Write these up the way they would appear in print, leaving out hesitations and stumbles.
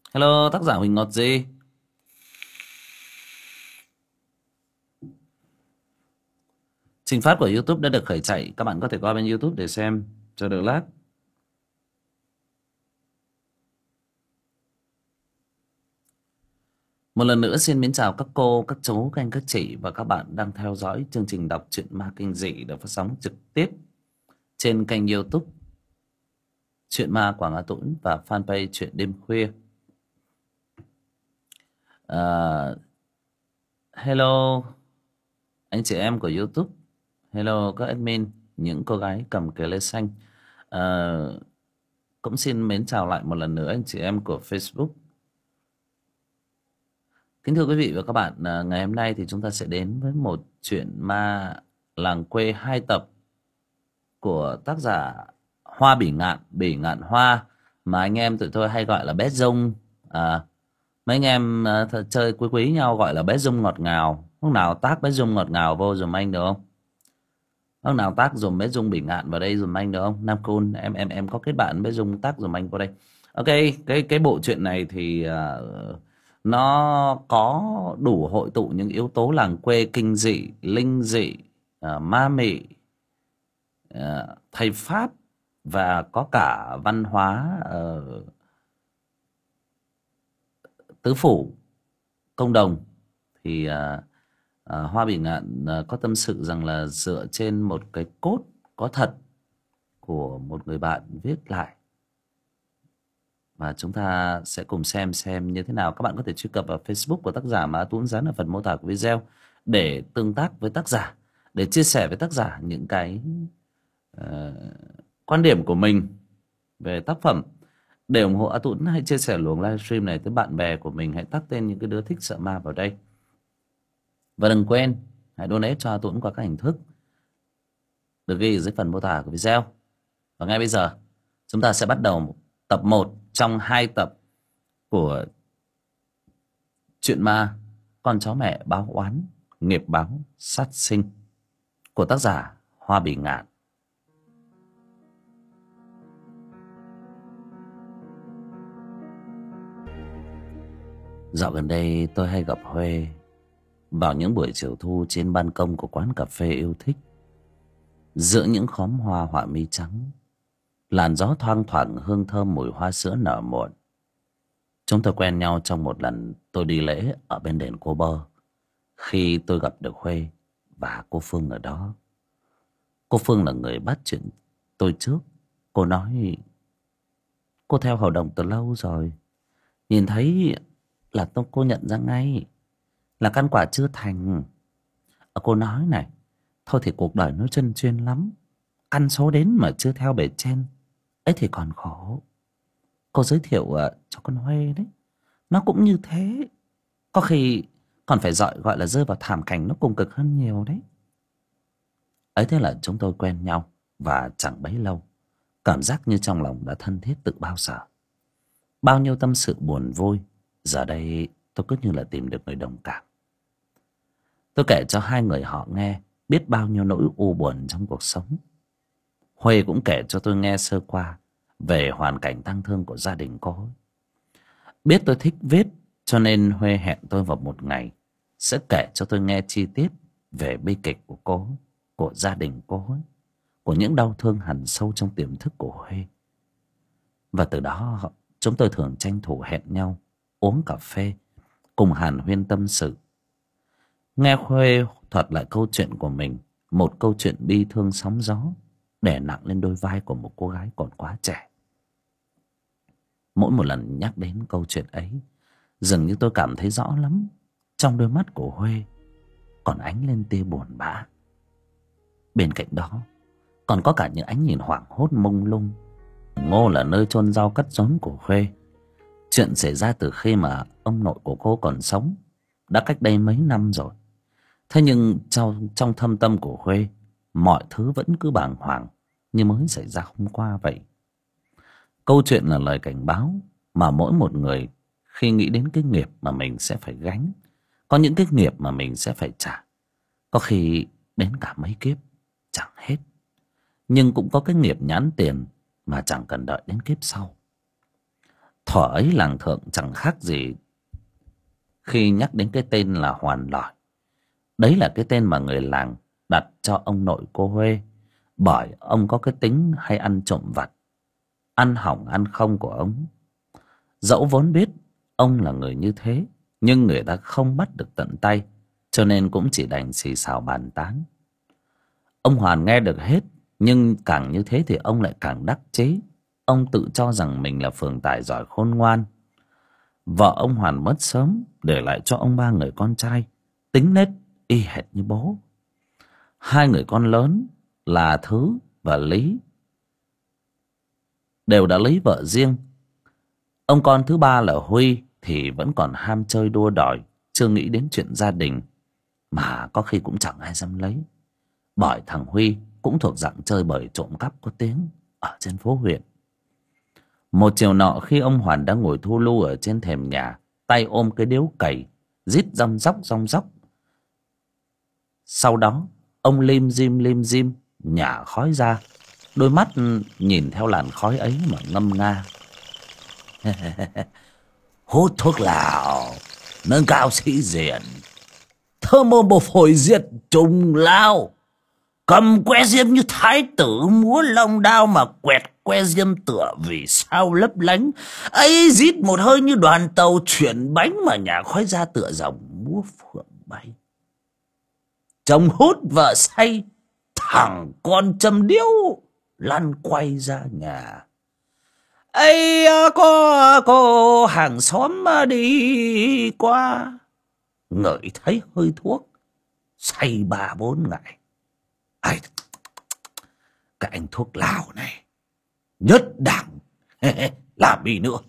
Hello, tác giả Huỳnh Ngọt gì? Trình phát của YouTube đã được khởi chạy. Các bạn có thể qua bên YouTube để xem cho được lát. Một lần nữa xin mến chào các cô, các chú, các anh, các chị và các bạn đang theo dõi chương trình đọc truyện ma kinh dị được phát sóng trực tiếp trên kênh YouTube Truyện Ma Quảng Hà Tũng và fanpage Truyện Đêm Khuya. Hello anh chị em của YouTube, hello các admin, những cô gái cầm cờ lê xanh. Cũng xin mến chào lại một lần nữa anh chị em của Facebook. Kính thưa quý vị và các bạn, ngày hôm nay thì chúng ta sẽ đến với một chuyện ma làng quê 2 tập của tác giả Hoa Bỉ Ngạn Hoa, mà anh em tụi tôi hay gọi là bé Dung. Mấy anh em chơi quý quý nhau gọi là bé Dung ngọt ngào. Lúc nào tác bé Dung ngọt ngào vô dùm anh được không? Lúc nào tác dùm bé Dung Bỉ Ngạn vào đây dùm anh được không? Nam Cun, em có kết bạn bé Dung tác dùm anh vào đây. Ok, cái bộ truyện này thì nó có đủ hội tụ những yếu tố làng quê kinh dị, linh dị, ma mị, thầy pháp, và có cả văn hóa tứ phủ công đồng. Thì Hoa Bỉ Ngạn có tâm sự rằng là dựa trên một cái cốt có thật của một người bạn viết lại, và chúng ta sẽ cùng xem như thế nào. Các bạn có thể truy cập vào Facebook của tác giả mà Tuấn dán ở phần mô tả của video để tương tác với tác giả, để chia sẻ với tác giả những cái quan điểm của mình về tác phẩm. Để ủng hộ A Tuấn, hãy chia sẻ luồng livestream này tới bạn bè của mình, hãy tag tên những cái đứa thích sợ ma vào đây. Và đừng quên hãy donate cho A Tuấn qua các hình thức được ghi dưới phần mô tả của video. Và ngay bây giờ chúng ta sẽ bắt đầu tập 1 trong 2 tập của truyện ma Con chó mẹ báo oán, nghiệp báo sát sinh của tác giả Hoa Bỉ Ngạn. Dạo gần đây tôi hay gặp Huê vào những buổi chiều thu trên ban công của quán cà phê yêu thích. Giữa những khóm hoa họa mi trắng, làn gió thoang thoảng hương thơm mùi hoa sữa nở muộn. Chúng tôi quen nhau trong một lần tôi đi lễ ở bên đền Cô Bơ. Khi tôi gặp được Huê và cô Phương ở đó. Cô Phương là người bắt chuyện tôi trước. Cô nói cô theo Hầu Đồng từ lâu rồi. Nhìn thấy là cô nhận ra ngay là căn quả chưa thành. Cô nói này, thôi thì cuộc đời nó chân chuyên lắm, căn số đến mà chưa theo bề trên ấy thì còn khổ. Cô giới thiệu cho con Huê đấy, nó cũng như thế, có khi còn phải gọi là rơi vào thảm cảnh nó cùng cực hơn nhiều đấy. Ấy thế là chúng tôi quen nhau, và chẳng bấy lâu cảm giác như trong lòng đã thân thiết từ bao giờ. Bao nhiêu tâm sự buồn vui, giờ đây tôi cứ như là tìm được người đồng cảm. Tôi kể cho hai người họ nghe biết bao nhiêu nỗi u buồn trong cuộc sống. Huê cũng kể cho tôi nghe sơ qua về hoàn cảnh tang thương của gia đình cô. Biết tôi thích viết, cho nên Huê hẹn tôi vào một ngày sẽ kể cho tôi nghe chi tiết về bi kịch của cô, của gia đình cô, của những đau thương hằn sâu trong tiềm thức của Huê. Và từ đó chúng tôi thường tranh thủ hẹn nhau uống cà phê, cùng hàn huyên tâm sự. Nghe Huê thuật lại câu chuyện của mình, một câu chuyện bi thương sóng gió đè nặng lên đôi vai của một cô gái còn quá trẻ. Mỗi một lần nhắc đến câu chuyện ấy, dường như tôi cảm thấy rõ lắm, trong đôi mắt của Huê còn ánh lên tia buồn bã. Bên cạnh đó còn có cả những ánh nhìn hoảng hốt mông lung. Ngô là nơi chôn rau cắt rốn của Huê. Chuyện xảy ra từ khi mà ông nội của cô còn sống, đã cách đây mấy năm rồi. Thế nhưng trong thâm tâm của Huê, mọi thứ vẫn cứ bàng hoàng như mới xảy ra hôm qua vậy. Câu chuyện là lời cảnh báo mà mỗi một người khi nghĩ đến cái nghiệp mà mình sẽ phải gánh, có những cái nghiệp mà mình sẽ phải trả, có khi đến cả mấy kiếp chẳng hết. Nhưng cũng có cái nghiệp nhãn tiền mà chẳng cần đợi đến kiếp sau. Thuở ấy làng Thượng chẳng khác gì khi nhắc đến cái tên là Hoàn Lỏi. Đấy là cái tên mà người làng đặt cho ông nội cô Huê, bởi ông có cái tính hay ăn trộm vặt, ăn hỏng ăn không của ông. Dẫu vốn biết ông là người như thế, nhưng người ta không bắt được tận tay, cho nên cũng chỉ đành xì xào bàn tán. Ông Hoàn nghe được hết, nhưng càng như thế thì ông lại càng đắc chí. Ông tự cho rằng mình là phường tài giỏi khôn ngoan. Vợ ông Hoàn mất sớm, để lại cho ông 3 người con trai, tính nết y hệt như bố. 2 người con lớn là Thứ và Lý đều đã lấy vợ riêng. Ông con thứ 3 là Huy thì vẫn còn ham chơi đua đòi, chưa nghĩ đến chuyện gia đình, mà có khi cũng chẳng ai dám lấy, bởi thằng Huy cũng thuộc dạng chơi bời trộm cắp có tiếng ở trên phố huyện. Một chiều nọ, khi ông Hoàn đang ngồi thu lu ở trên thềm nhà, tay ôm cái điếu cày, rít rong róc. Sau đó ông lim dim nhả khói ra, đôi mắt nhìn theo làn khói ấy mà ngâm nga. Hút thuốc lào nâng cao sĩ diện, thơ mồm bổ phổi diệt trùng lao, cầm que diêm như thái tử múa long đao, mà quẹt que diêm tựa vì sao lấp lánh ấy, rít một hơi như đoàn tàu chuyển bánh, mà nhả khói ra tựa dòng múa phượng bay. Chồng hút vợ say, thằng con châm điếu lăn quay ra nhà. Ây, có hàng xóm đi qua, ngửi thấy hơi thuốc, say 3-4 ngày. Ai, cái anh thuốc lào này nhất đẳng. Làm gì nữa.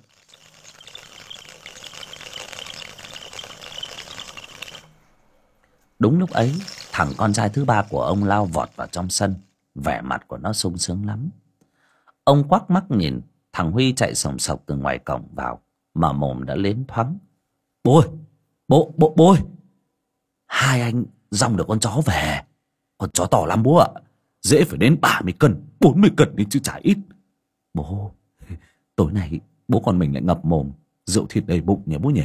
Đúng lúc ấy, thằng con trai thứ 3 của ông lao vọt vào trong sân, vẻ mặt của nó sung sướng lắm. Ông quắc mắt nhìn thằng Huy chạy sồng sộc từ ngoài cổng vào, mà mồm đã liến thoáng. Bố ơi, bố ơi, 2 anh dòng được con chó về. Con chó to lắm bố ạ, dễ phải đến 30 cân 40 cân đi chứ chả ít. Bố, tối nay bố con mình lại ngập mồm, rượu thịt đầy bụng nhỉ bố nhỉ?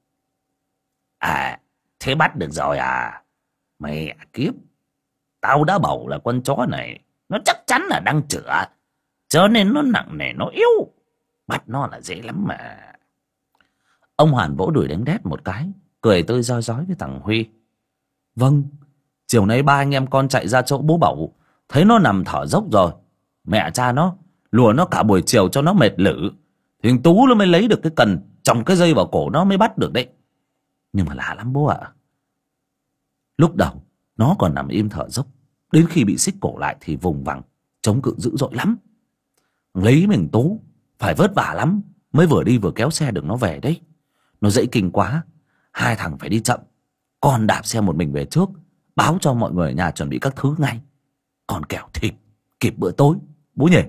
À, thế bắt được rồi à? Mẹ kiếp, tao đã bảo là con chó này nó chắc chắn là đang chữa, cho nên nó nặng nề nó yếu, bắt nó là dễ lắm mà. Ông Hoàn vỗ đùi đánh đét một cái, cười tươi rói rói với thằng Huy. Vâng, chiều nay 3 anh em con chạy ra chỗ bố Bảo, thấy nó nằm thở dốc rồi, mẹ cha nó lùa nó cả buổi chiều cho nó mệt lử, thì thằng Tú nó mới lấy được cái cần tròng cái dây vào cổ nó mới bắt được đấy. Nhưng mà lạ lắm bố ạ. Lúc đầu nó còn nằm im thở dốc, đến khi bị xích cổ lại thì vùng vằng chống cự dữ dội lắm. Lấy mình Tú phải vất vả lắm mới vừa đi vừa kéo xe được nó về đấy. Nó dậy kinh quá, 2 thằng phải đi chậm, con đạp xe một mình về trước, báo cho mọi người ở nhà chuẩn bị các thứ ngay, còn kẻo thịt kịp bữa tối bố nhỉ.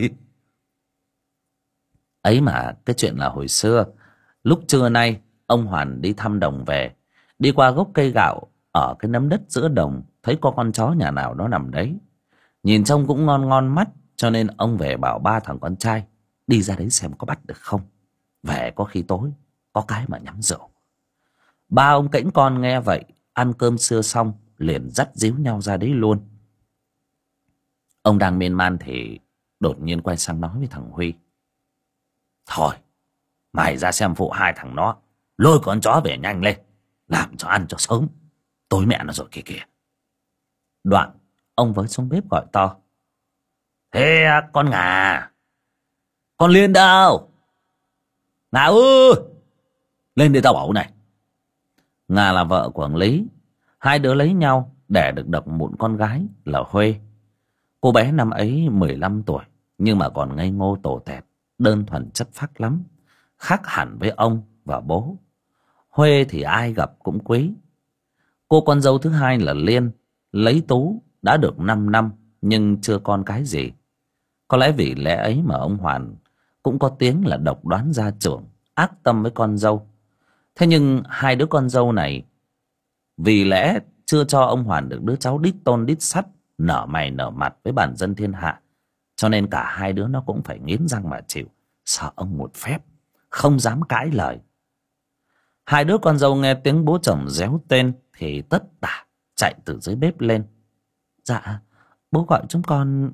Ấy mà cái chuyện là hồi xưa, lúc trưa nay ông Hoàn đi thăm đồng về, đi qua gốc cây gạo ở cái nấm đất giữa đồng, thấy có con chó nhà nào nó nằm đấy, nhìn trông cũng ngon ngon mắt, cho nên ông về bảo 3 thằng con trai đi ra đấy xem có bắt được không, về có khi tối có cái mà nhắm rượu. 3 ông cãnh con nghe vậy, ăn cơm trưa xong liền dắt díu nhau ra đấy luôn. Ông đang miên man thì đột nhiên quay sang nói với thằng Huy. Thôi, mày ra xem phụ 2 thằng nó, lôi con chó về nhanh lên, làm cho ăn cho sớm, tối mẹ nó rồi kìa kìa. Đoạn ông với xuống bếp gọi to. Thế con Ngà, con Liên đâu? Ngà ơi, lên đây tao bảo này. Ngà là vợ của thằng Lý. 2 đứa lấy nhau đẻ được độc mụn con gái là Huê. Cô bé năm ấy 15 tuổi, nhưng mà còn ngây ngô tổ tẹt, đơn thuần chất phác lắm, khác hẳn với ông và bố. Huê thì ai gặp cũng quý. Cô con dâu thứ 2 là Liên, lấy Tú đã được 5 năm nhưng chưa con cái gì. Có lẽ vì lẽ ấy mà ông Hoàn cũng có tiếng là độc đoán gia trưởng, ác tâm với con dâu. Thế nhưng 2 đứa con dâu này vì lẽ chưa cho ông Hoàn được đứa cháu đít tôn đít sắt, nở mày nở mặt với bản dân thiên hạ, cho nên cả 2 đứa nó cũng phải nghiến răng mà chịu, sợ ông một phép. không dám cãi lời. Hai đứa con dâu nghe tiếng bố chồng réo tên thì tất tả chạy từ dưới bếp lên. Dạ, bố gọi chúng con.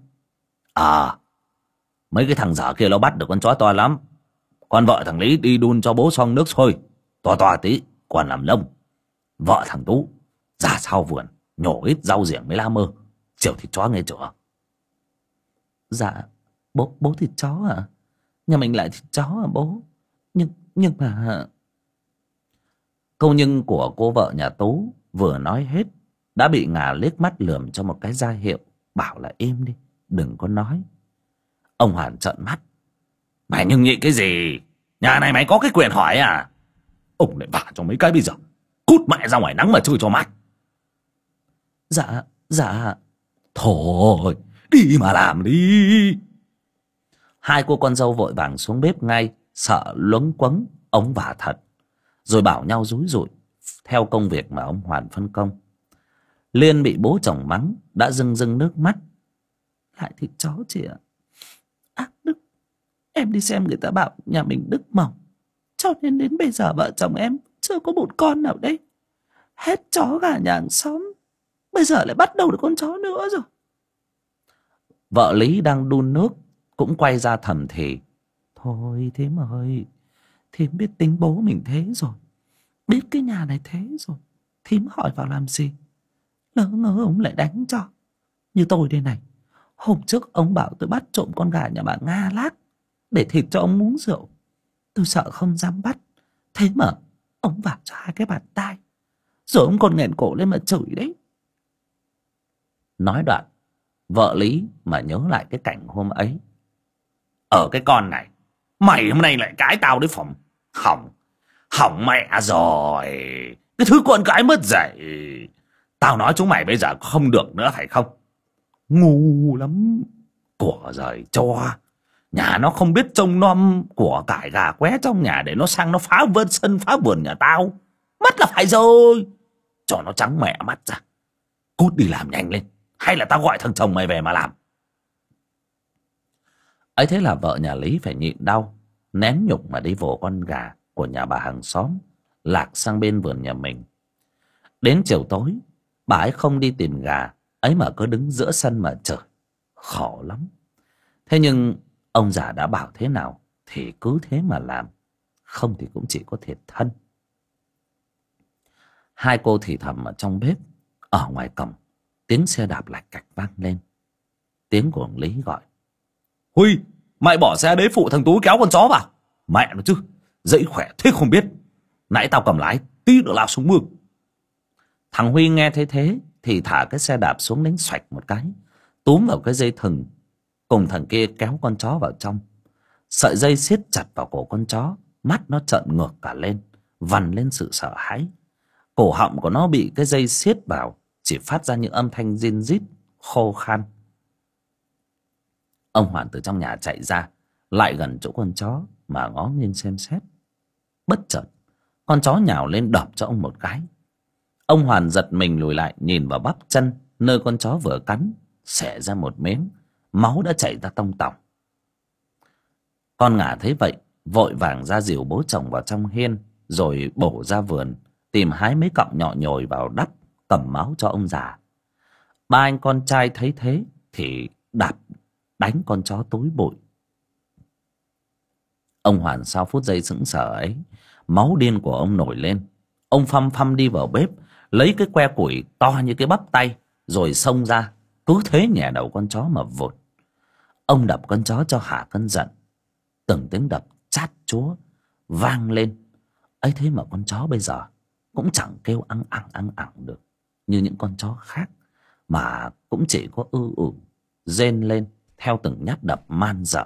Mấy cái thằng dở kia nó bắt được con chó to lắm. Con vợ thằng Lý đi đun cho bố xong nước sôi to to tí, còn làm lông. Vợ thằng Tú ra sau vườn nhổ ít rau riểng với lá mơ, chiều thịt chó nghe chưa? Dạ, bố thịt chó à? Nhà mình lại thịt chó à bố? Nhưng mà... Câu nhưng của cô vợ nhà Tú vừa nói hết đã bị Ngà liếc mắt lườm cho một cái ra hiệu, bảo là im đi, đừng có nói. Ông Hoàn trợn mắt. Mày nhưng nhị cái gì? Nhà này mày có cái quyền hỏi à? Ông lại vả cho mấy cái bây giờ. Cút mẹ ra ngoài nắng mà chơi cho mát. Dạ. Thôi, đi mà làm đi. Hai cô con dâu vội vàng xuống bếp ngay, sợ luống quấn ông vả thật, rồi bảo nhau rúi rụi theo công việc mà ông Hoàn phân công. Liên bị bố chồng mắng đã rưng rưng nước mắt. Lại thịt chó chị ạ. Ác đức. Em đi xem người ta bảo nhà mình đức mỏng, cho nên đến bây giờ vợ chồng em chưa có một con nào đấy. Hết chó gà nhà hàng xóm, bây giờ lại bắt đầu được con chó nữa rồi. Vợ Lý đang đun nước cũng quay ra thầm thì. Thôi thím ơi, thím biết tính bố mình thế rồi, biết cái nhà này thế rồi, thím hỏi vào làm gì? Lỡ ngớ ông lại đánh cho. Như tôi đây này, hôm trước ông bảo tôi bắt trộm con gà nhà bà Nga Lác để thịt cho ông uống rượu. Tôi sợ không dám bắt, thế mà ông vả cho hai cái bàn tay, rồi ông còn nghẹn cổ lên mà chửi đấy. Nói đoạn, vợ Lý mà nhớ lại cái cảnh hôm ấy. Ở cái con này, mày hôm nay lại cãi tao đấy phòng. Hỏng mẹ rồi. Cái thứ con cái mất dạy. Tao nói chúng mày bây giờ không được nữa phải không? Ngu lắm. Của giời cho. Nhà nó không biết trông nom của cải gà qué trong nhà để nó sang nó phá vườn sân phá vườn nhà tao. Mất là phải rồi. Cho nó trắng mẹ mắt ra. Cút đi làm nhanh lên, hay là tao gọi thằng chồng mày về mà làm. Ấy thế là vợ nhà Lý phải nhịn đau, nén nhục mà đi vồ con gà của nhà bà hàng xóm lạc sang bên vườn nhà mình. Đến chiều tối, bà ấy không đi tìm gà ấy mà cứ đứng giữa sân mà chửi. Khổ lắm. Thế nhưng ông già đã bảo thế nào thì cứ thế mà làm, không thì cũng chỉ có thiệt thân. Hai cô thì thầm ở trong bếp. Ở ngoài cổng, tiếng xe đạp lạch cạch vang lên. Tiếng của ông Lý gọi. Huy, mày bỏ xe đấy phụ thằng Tú kéo con chó vào. Mẹ nó chứ, dãy khỏe thế không biết. Nãy tao cầm lái, tí nữa lao xuống mương. Thằng Huy nghe thấy thế thì thả cái xe đạp xuống đánh xoạch một cái, túm vào cái dây thừng, cùng thằng kia kéo con chó vào trong. Sợi dây siết chặt vào cổ con chó, mắt nó trợn ngược cả lên, vằn lên sự sợ hãi. Cổ họng của nó bị cái dây siết vào, chỉ phát ra những âm thanh rin rít khô khan. Ông Hoàn từ trong nhà chạy ra, lại gần chỗ con chó mà ngó nghiêng xem xét. Bất chợt, con chó nhào lên đập cho ông một cái. Ông Hoàn giật mình lùi lại, nhìn vào bắp chân nơi con chó vừa cắn, xẻ ra một miếng, máu đã chảy ra tông tỏng. Con Ngà thấy vậy, vội vàng ra dìu bố chồng vào trong hiên, rồi bổ ra vườn tìm hái mấy cọng nhọ nhồi vào đắp cầm máu cho ông già. Ba anh con trai thấy thế thì đánh con chó túi bụi. Ông Hoàn sau phút giây sững sờ ấy, máu điên của ông nổi lên. Ông phăm phăm đi vào bếp, lấy cái que củi to như cái bắp tay, rồi xông ra, cứ thế nhè đầu con chó mà vụt. Ông đập con chó cho hả cơn giận. Từng tiếng đập chát chúa vang lên. Ấy thế mà con chó bây giờ cũng chẳng kêu ăng ẳng được như những con chó khác, mà cũng chỉ có rên lên theo từng nhát đập man dở.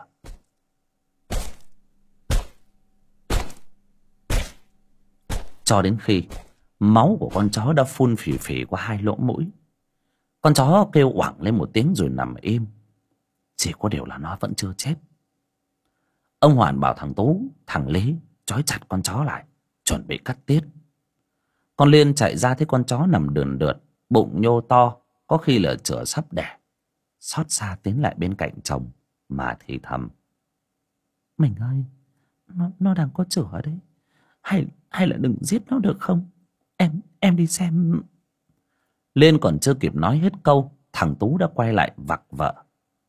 Cho đến khi máu của con chó đã phun phì phì qua hai lỗ mũi, con chó kêu oảng lên một tiếng rồi nằm im. Chỉ có điều là nó vẫn chưa chết. Ông Hoàn bảo thằng Tú, thằng Lý trói chặt con chó lại, chuẩn bị cắt tiết. Con Liên chạy ra thấy con chó nằm đườn đượt, bụng nhô to, có khi là chửa sắp đẻ. Xót xa tiến lại bên cạnh chồng mà thì thầm. Mình ơi, Nó đang có chửa đấy. Hay là đừng giết nó được không? Em đi xem. Liên còn chưa kịp nói hết câu, thằng Tú đã quay lại vặc vợ.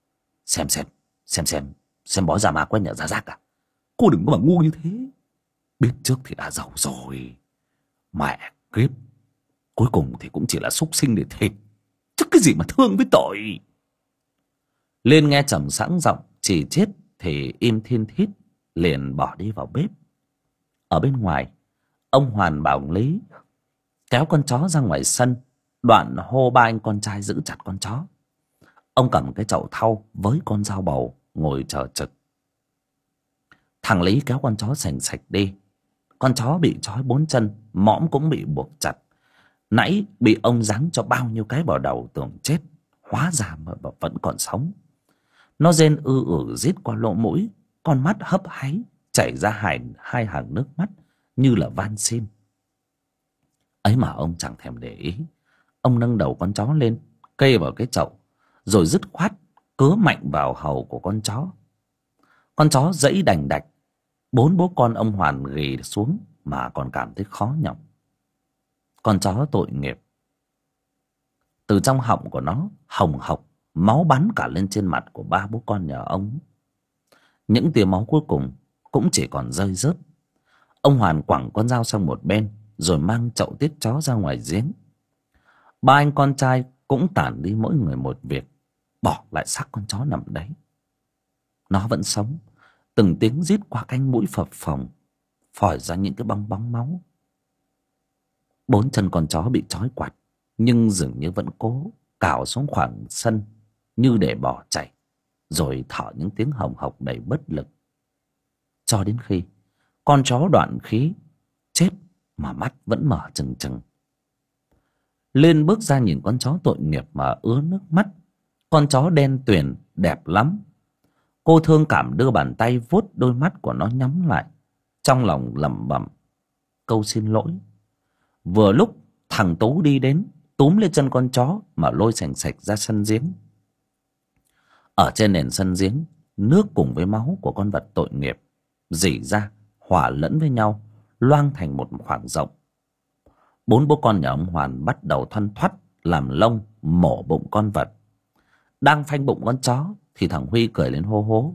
Xem bói ra ma quay nhở ra rác à? Cô đừng có mà ngu như thế. Biết trước thì đã giàu rồi. Mẹ kiếp, cuối cùng thì cũng chỉ là súc sinh để thịt, chứ cái gì mà thương với tội. Liên nghe Trầm sẵn giọng chỉ chết thì im thiên thít, liền bỏ đi vào bếp. Ở bên ngoài, ông Hoàn bảo ông Lý kéo con chó ra ngoài sân, đoạn hô ba anh con trai giữ chặt con chó. Ông cầm cái chậu thau với con dao bầu ngồi chờ trực. Thằng Lý kéo con chó sành sạch đi. Con chó bị trói 4 chân, mõm cũng bị buộc chặt. Nãy bị ông giáng cho bao nhiêu cái vào đầu tưởng chết, hóa ra mà vẫn còn sống. Nó rên rít qua lỗ mũi, con mắt hấp háy chảy ra hai hàng nước mắt như là van xin. Ấy mà ông chẳng thèm để ý. Ông nâng đầu con chó lên, kê vào cái chậu, rồi dứt khoát cứa mạnh vào hầu của con chó. Con chó giãy đành đạch. 4 bố con ông Hoàn ghì xuống mà còn cảm thấy khó nhọc. Con chó tội nghiệp. Từ trong họng của nó hồng hộc, máu bắn cả lên trên mặt của 3 bố con nhà ông. Những tia máu cuối cùng cũng chỉ còn rơi rớt. Ông Hoàn quẳng con dao sang một bên, rồi mang chậu tiết chó ra ngoài giếng. 3 anh con trai cũng tản đi mỗi người một việc, bỏ lại xác con chó nằm đấy. Nó vẫn sống, từng tiếng rít qua cánh mũi phập phồng, phòi ra những cái bong máu. 4 chân con chó bị trói quặt, nhưng dường như vẫn cố cào xuống khoảng sân như để bỏ chạy, rồi thở những tiếng hồng hộc đầy bất lực. Cho đến khi con chó đoạn khí chết mà mắt vẫn mở trừng trừng. Lên bước ra nhìn con chó tội nghiệp mà ứa nước mắt. Con chó đen tuyền đẹp lắm. Cô thương cảm đưa bàn tay vuốt đôi mắt của nó nhắm lại, trong lòng lẩm bẩm câu xin lỗi. Vừa lúc thằng Tú đi đến, túm lên chân con chó mà lôi sành sạch ra sân giếng. Ở trên nền sân giếng, nước cùng với máu của con vật tội nghiệp rỉ ra hòa lẫn với nhau, loang thành một khoảng rộng. 4 bố con nhà ông Hoàn bắt đầu thoăn thoắt làm lông mổ bụng con vật. Đang phanh bụng con chó thì thằng Huy cười lên hô hố.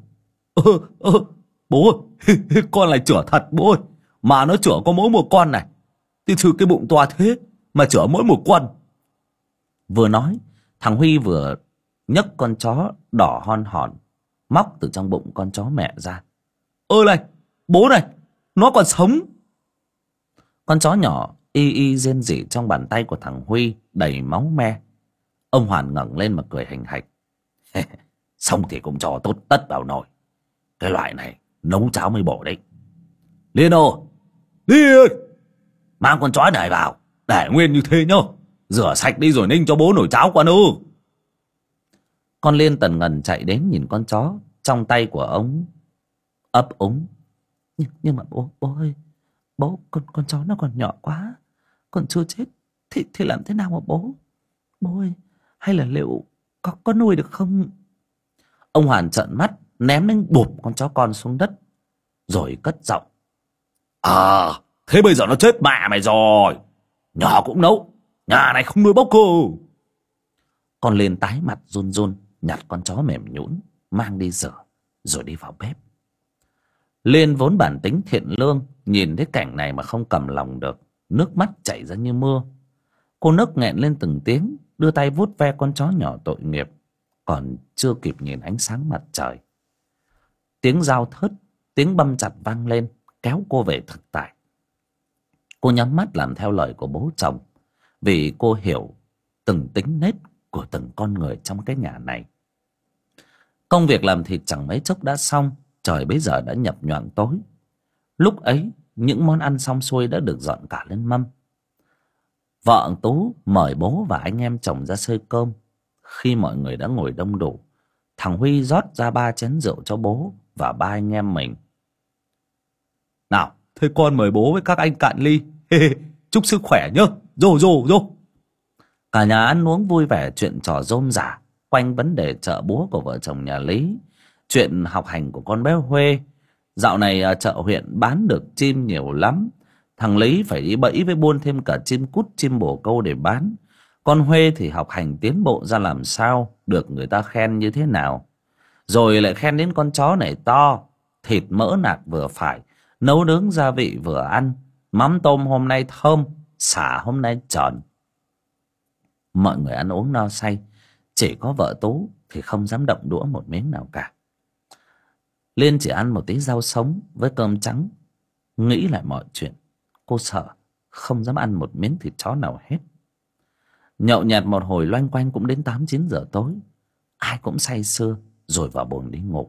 Bố ơi, con lại chửa thật bố ơi. Mà nó chửa có mỗi một con này, thì trừ cái bụng to thế mà chửa mỗi một con. Vừa nói, thằng Huy vừa nhấc con chó đỏ hon hòn móc từ trong bụng con chó mẹ ra. Này, bố này, nó còn sống. Con chó nhỏ y rên rỉ trong bàn tay của thằng Huy đầy máu me. Ông Hoàn ngẩng lên mà cười hành hạch. Xong thì cũng cho tốt tất vào nồi. Cái loại này nấu cháo mới bổ đấy. Liên ơi, Liên, mang con chó này vào, để nguyên như thế nhá. Rửa sạch đi rồi ninh cho bố nồi cháo con ư. Con Liên tần ngần chạy đến nhìn con chó trong tay của ông, ấp úng. Nhưng mà bố ơi, bố, con chó nó còn nhỏ quá, còn chưa chết, thì làm thế nào mà bố ơi, hay là liệu có nuôi được không? Ông Hoàn trợn mắt ném lên bụp con chó con xuống đất, rồi cất giọng. Thế bây giờ nó chết mẹ mày rồi. Nhỏ cũng nấu, nhà này không nuôi bốc cơ. Con Liên tái mặt run run nhặt con chó mềm nhũn mang đi rửa, rồi đi vào bếp. Liên vốn bản tính thiện lương, nhìn thấy cảnh này mà không cầm lòng được, nước mắt chảy ra như mưa. Cô nấc nghẹn lên từng tiếng, đưa tay vuốt ve con chó nhỏ tội nghiệp, còn chưa kịp nhìn ánh sáng mặt trời. Tiếng dao thớt, tiếng băm chặt vang lên, kéo cô về thực tại. Cô nhắm mắt làm theo lời của bố chồng, vì cô hiểu từng tính nết của từng con người trong cái nhà này. Công việc làm thịt chẳng mấy chốc đã xong, trời bấy giờ đã nhập nhoạng tối. Lúc ấy, những món ăn xong xuôi đã được dọn cả lên mâm. Vợ ông Tú mời bố và anh em chồng ra xơi cơm. Khi mọi người đã ngồi đông đủ, thằng Huy rót ra 3 chén rượu cho bố và 3 anh em mình. Nào, thế con mời bố với các anh cạn ly. Chúc sức khỏe nhá. Rô. Cả nhà ăn uống vui vẻ, chuyện trò rôm rả quanh vấn đề chợ búa của vợ chồng nhà Lý, chuyện học hành của con bé Huê, Dạo này chợ huyện bán được chim nhiều lắm. Thằng Lý phải đi bẫy với buôn thêm cả chim cút, chim bồ câu để bán. Con Huê thì học hành tiến bộ ra làm sao, được người ta khen như thế nào. Rồi lại khen đến con chó này to, thịt mỡ nạc vừa phải, nấu nướng gia vị vừa ăn, mắm tôm hôm nay thơm, sả hôm nay tròn. Mọi người ăn uống no say, chỉ có vợ Tú thì không dám động đũa một miếng nào cả. Liên chỉ ăn một tí rau sống với cơm trắng. Nghĩ lại mọi chuyện, cô sợ không dám ăn một miếng thịt chó nào hết. Nhậu nhẹt một hồi loanh quanh cũng đến 8-9 giờ tối. Ai cũng say sưa rồi vào bồn đi ngủ.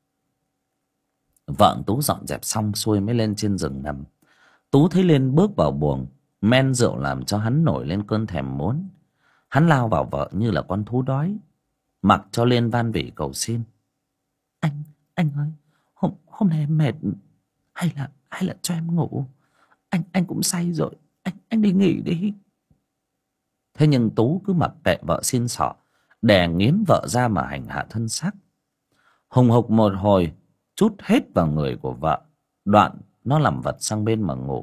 Vợ Tú dọn dẹp xong xuôi mới lên trên giường nằm. Tú thấy Liên bước vào buồng, men rượu làm cho hắn nổi lên cơn thèm muốn. Hắn lao vào vợ như là con thú đói, mặc cho Liên van vỉ cầu xin. Anh ơi, hôm nay em mệt, hay là cho em ngủ. Anh cũng say rồi, anh đi nghỉ đi. Thế nhưng Tú cứ mặc kệ vợ xin xỏ, đè nghiến vợ ra mà hành hạ thân xác. Hùng hục một hồi, trút hết vào người của vợ, đoạn nó làm vật sang bên mà ngủ.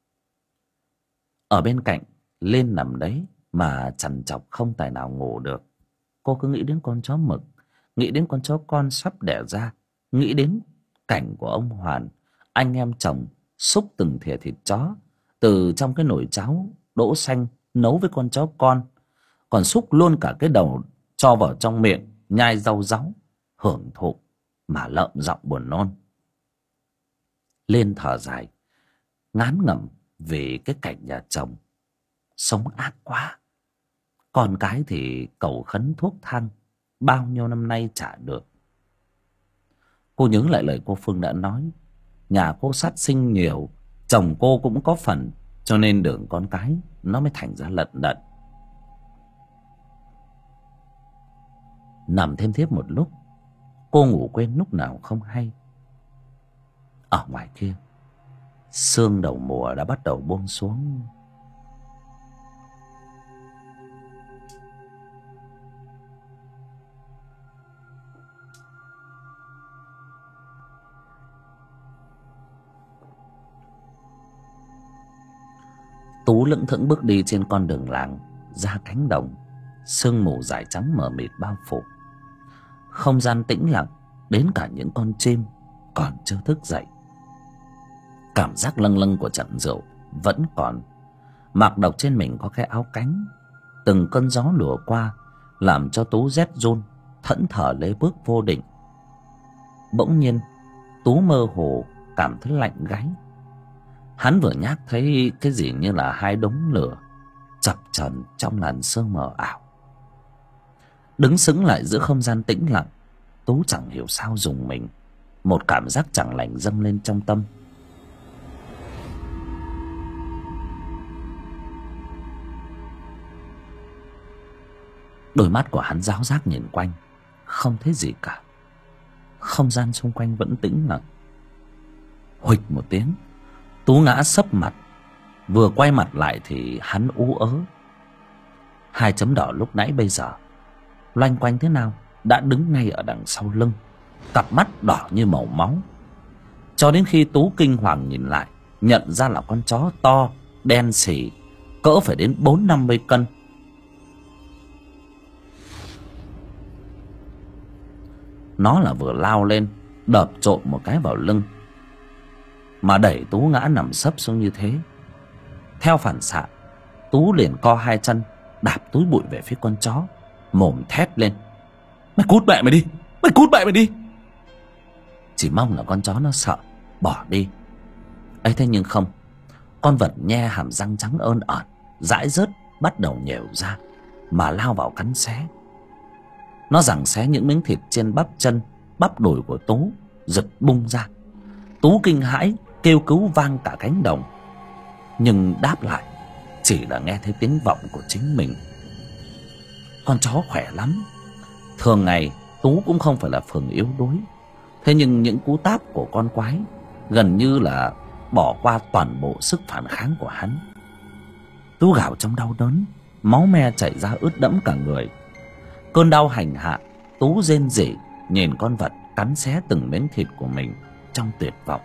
Ở bên cạnh Liên nằm đấy mà trằn trọc không tài nào ngủ được. Cô cứ nghĩ đến con chó mực, nghĩ đến con chó con sắp đẻ ra, nghĩ đến cảnh của ông Hoàn, anh em chồng xúc từng thìa thịt chó từ trong cái nồi cháo đỗ xanh nấu với con chó con, còn xúc luôn cả cái đầu cho vào trong miệng nhai rau ráu hưởng thụ mà lợm giọng buồn nôn. Liên thở dài ngán ngẩm vì cái cảnh nhà chồng sống ác quá. Con cái thì cầu khấn thuốc thang bao nhiêu năm nay chả được. Cô nhớ lại lời cô Phương đã nói, nhà cô sát sinh nhiều, chồng cô cũng có phần, cho nên đường con cái nó mới thành ra lận đận. Nằm thêm thiếp một lúc, cô ngủ quên lúc nào không hay. Ở ngoài kia, sương đầu mùa đã bắt đầu buông xuống. Tú lững thững bước đi trên con đường làng ra cánh đồng. Sương mù dải trắng mờ mịt bao phủ. Không gian tĩnh lặng đến cả những con chim còn chưa thức dậy. Cảm giác lâng lâng của trận rượu vẫn còn. Mạc Độc trên mình có cái áo cánh. Từng cơn gió lùa qua làm cho Tú rét run, thẫn thờ lấy bước vô định. Bỗng nhiên Tú mơ hồ cảm thấy lạnh gáy. Hắn vừa nhắc thấy cái gì như là hai đống lửa chập chờn trong làn sương mờ ảo. Đứng sững lại giữa không gian tĩnh lặng, Tú chẳng hiểu sao rùng mình. Một cảm giác chẳng lành dâng lên trong tâm. Đôi mắt của hắn ráo rác nhìn quanh, không thấy gì cả. Không gian xung quanh vẫn tĩnh lặng. Huỵch một tiếng, Tú ngã sấp mặt. Vừa quay mặt lại thì hắn ú ớ. Hai chấm đỏ lúc nãy bây giờ loanh quanh thế nào đã đứng ngay ở đằng sau lưng, cặp mắt đỏ như màu máu. Cho đến khi Tú kinh hoàng nhìn lại, nhận ra là con chó to đen sì, cỡ phải đến 40-50 cân. Nó là vừa lao lên đập trộm một cái vào lưng mà đẩy Tú ngã nằm sấp xuống như thế. Theo phản xạ, Tú liền co hai chân đạp túi bụi về phía con chó, mồm thét lên: "Mày cút mẹ mày đi! Mày cút mẹ mày đi!" Chỉ mong là con chó nó sợ bỏ đi. Ấy thế nhưng không. Con vật nhe hàm răng trắng ơn ởn, dãi rớt bắt đầu nhèo ra mà lao vào cắn xé. Nó giằng xé những miếng thịt trên bắp chân, bắp đùi của Tú giật bung ra. Tú kinh hãi kêu cứu vang cả cánh đồng, nhưng đáp lại chỉ là nghe thấy tiếng vọng của chính mình. Con chó khỏe lắm. Thường ngày Tú cũng không phải là phường yếu đuối, thế nhưng những cú táp của con quái gần như là bỏ qua toàn bộ sức phản kháng của hắn. Tú gào trong đau đớn, máu me chảy ra ướt đẫm cả người. Cơn đau hành hạ, Tú rên rỉ nhìn con vật cắn xé từng miếng thịt của mình trong tuyệt vọng.